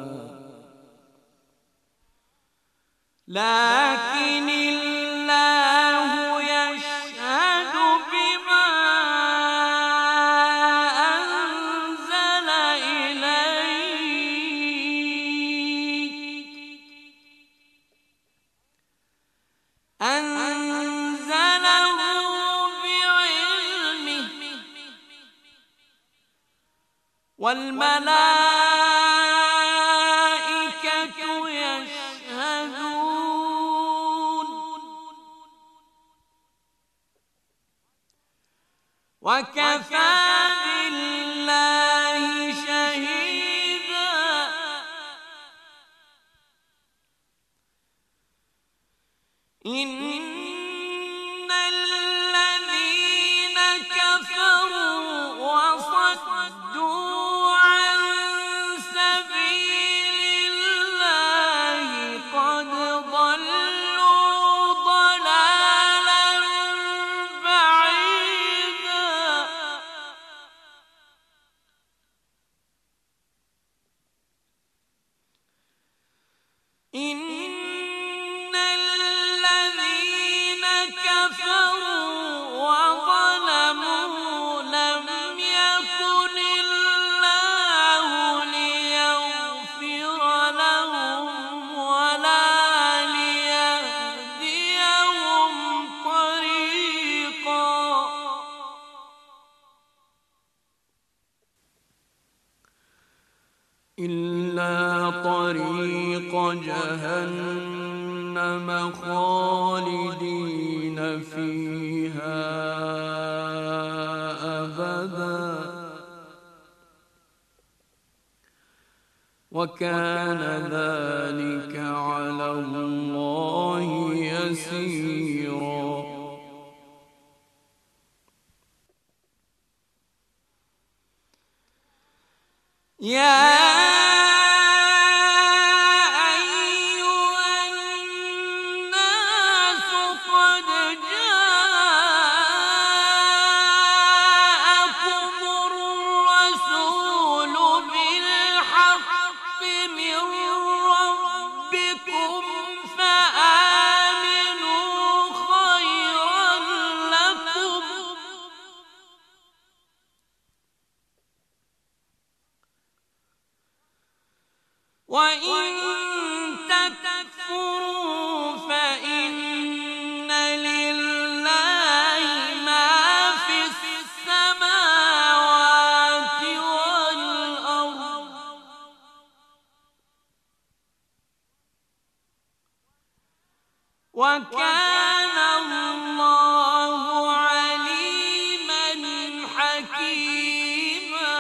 لكن الله يشهد بما أنزل إليك أنزله بعلمه والملائكة يشهدون وكفى بالله شهيدا إن الذين كفروا وصدوا عن سبيل الله قد ضلوا ضلالا بعيدا إن الذين كفروا وظلموا لم يكن الله ليغفر لهم ولا ليهديهم طريقا إلا طريق جهنم خالدين فيها أبدا وكان ذلك على الله يسيرا يا وإن تكفروا فإن لله ما في السماوات والأرض وكان الله عليما حكيما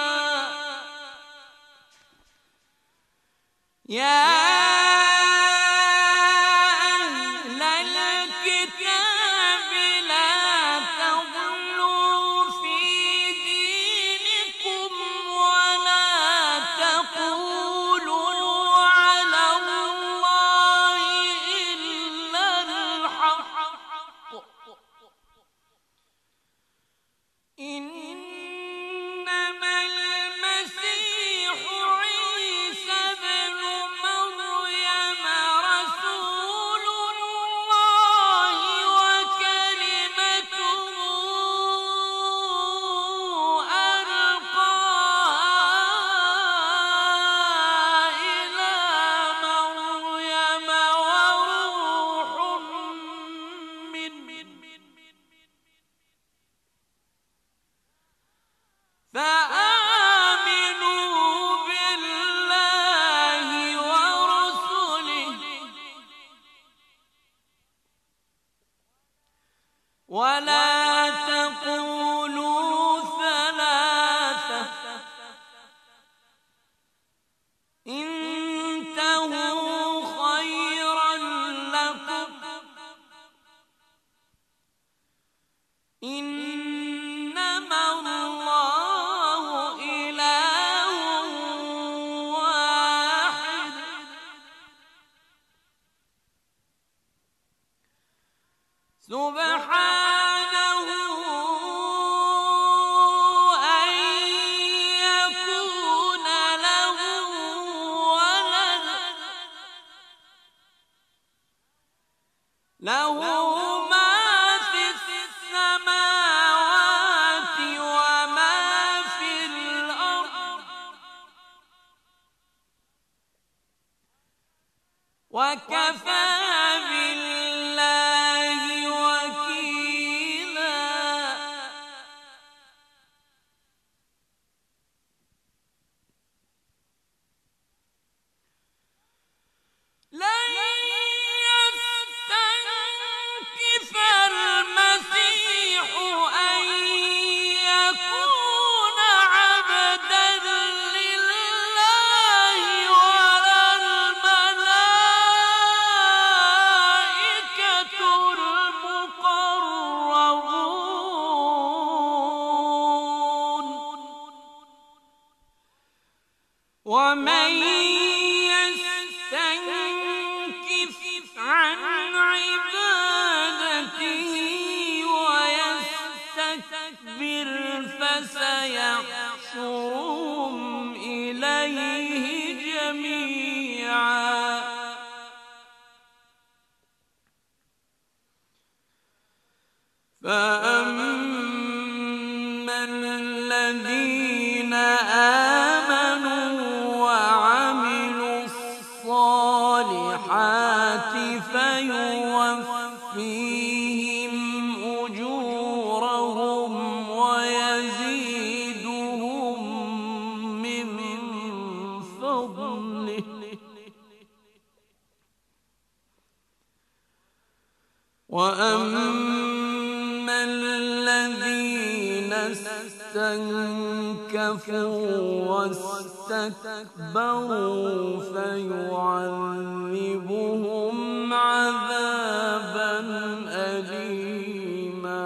يا أهل الكتاب لا تغلوا في دينكم ولا تقولوا على الله إلا الحق إنما المسيح عيسى ابن مريم سبحانه أن يكون له ولد له ما في السماوات وما في الأرض وكفى بالله وكيلا. لن يستنكف المسيح أن يكون عبدا لله ولا الملائكة المقربون ومن يستنكف عن عبادته ويستكبر فسيحشرهم إليه جميعا. فأما الذين آمنوا وعملوا الصالحات فيوفيهم أجورهم ويزيدهم من فضله وأما الذين استنكفوا واستكبروا فيعذبهم عذابا أليما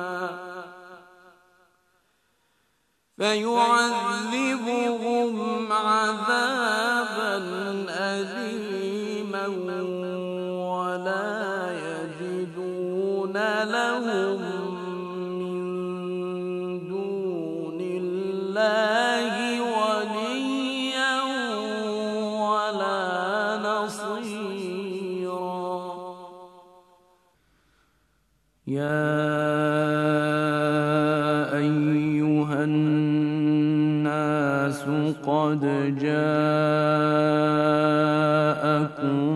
فيعذبهم عذابا أليما ولا يجدون لهم من دون الله وليا ولا نصيرا. يا أيها الناس قد جاءكم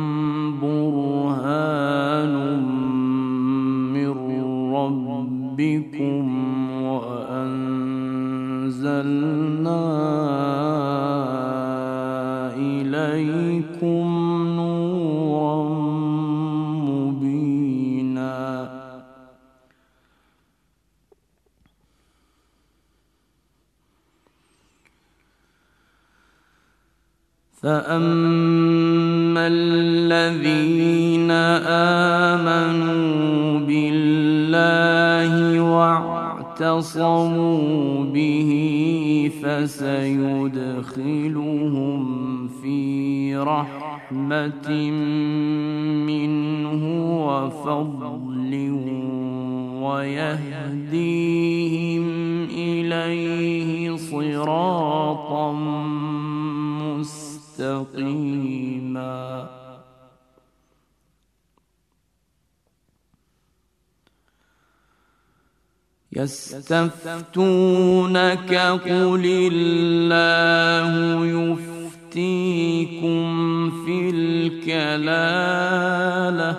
برهان من ربكم وأنزلنا إليكم نورا مبينا. فأما الذين آمنوا بالله واعتصموا به فسيدخلهم في رحمة منه وفضل ويهديهم إليه صراطا مستقيما. يستفتونك قل الله يفتيكم في الكلالة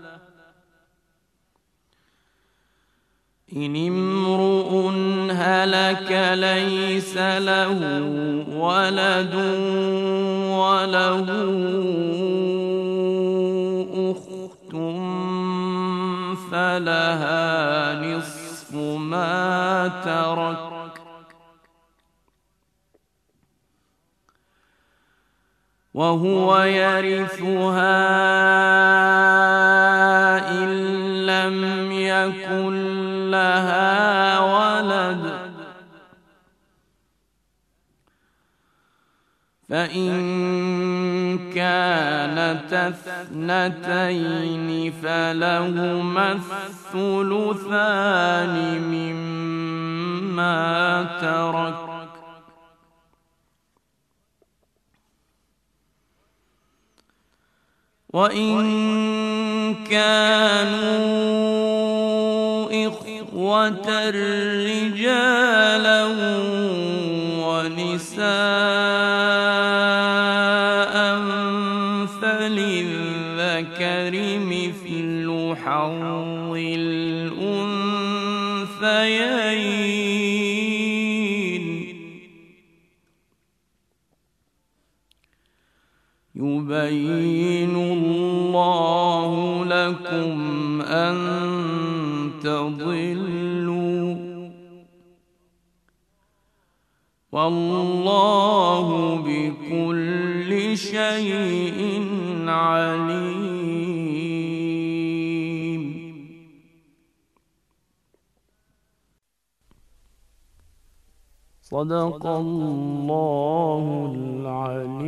إن امرؤ هلك ليس له ولد وله أخت فلها نصف ما ترك وهو يرثها إن لم يكن لها ولد فإن كانت كانت اثنتين فلهما الثلثان مما ترك وإن كانوا إخوة رجالا ونساء فللذكر مثل حظ الأنثيين يبين الله لكم أن تضلوا والله بكل شيء عليم. صدق الله العليم.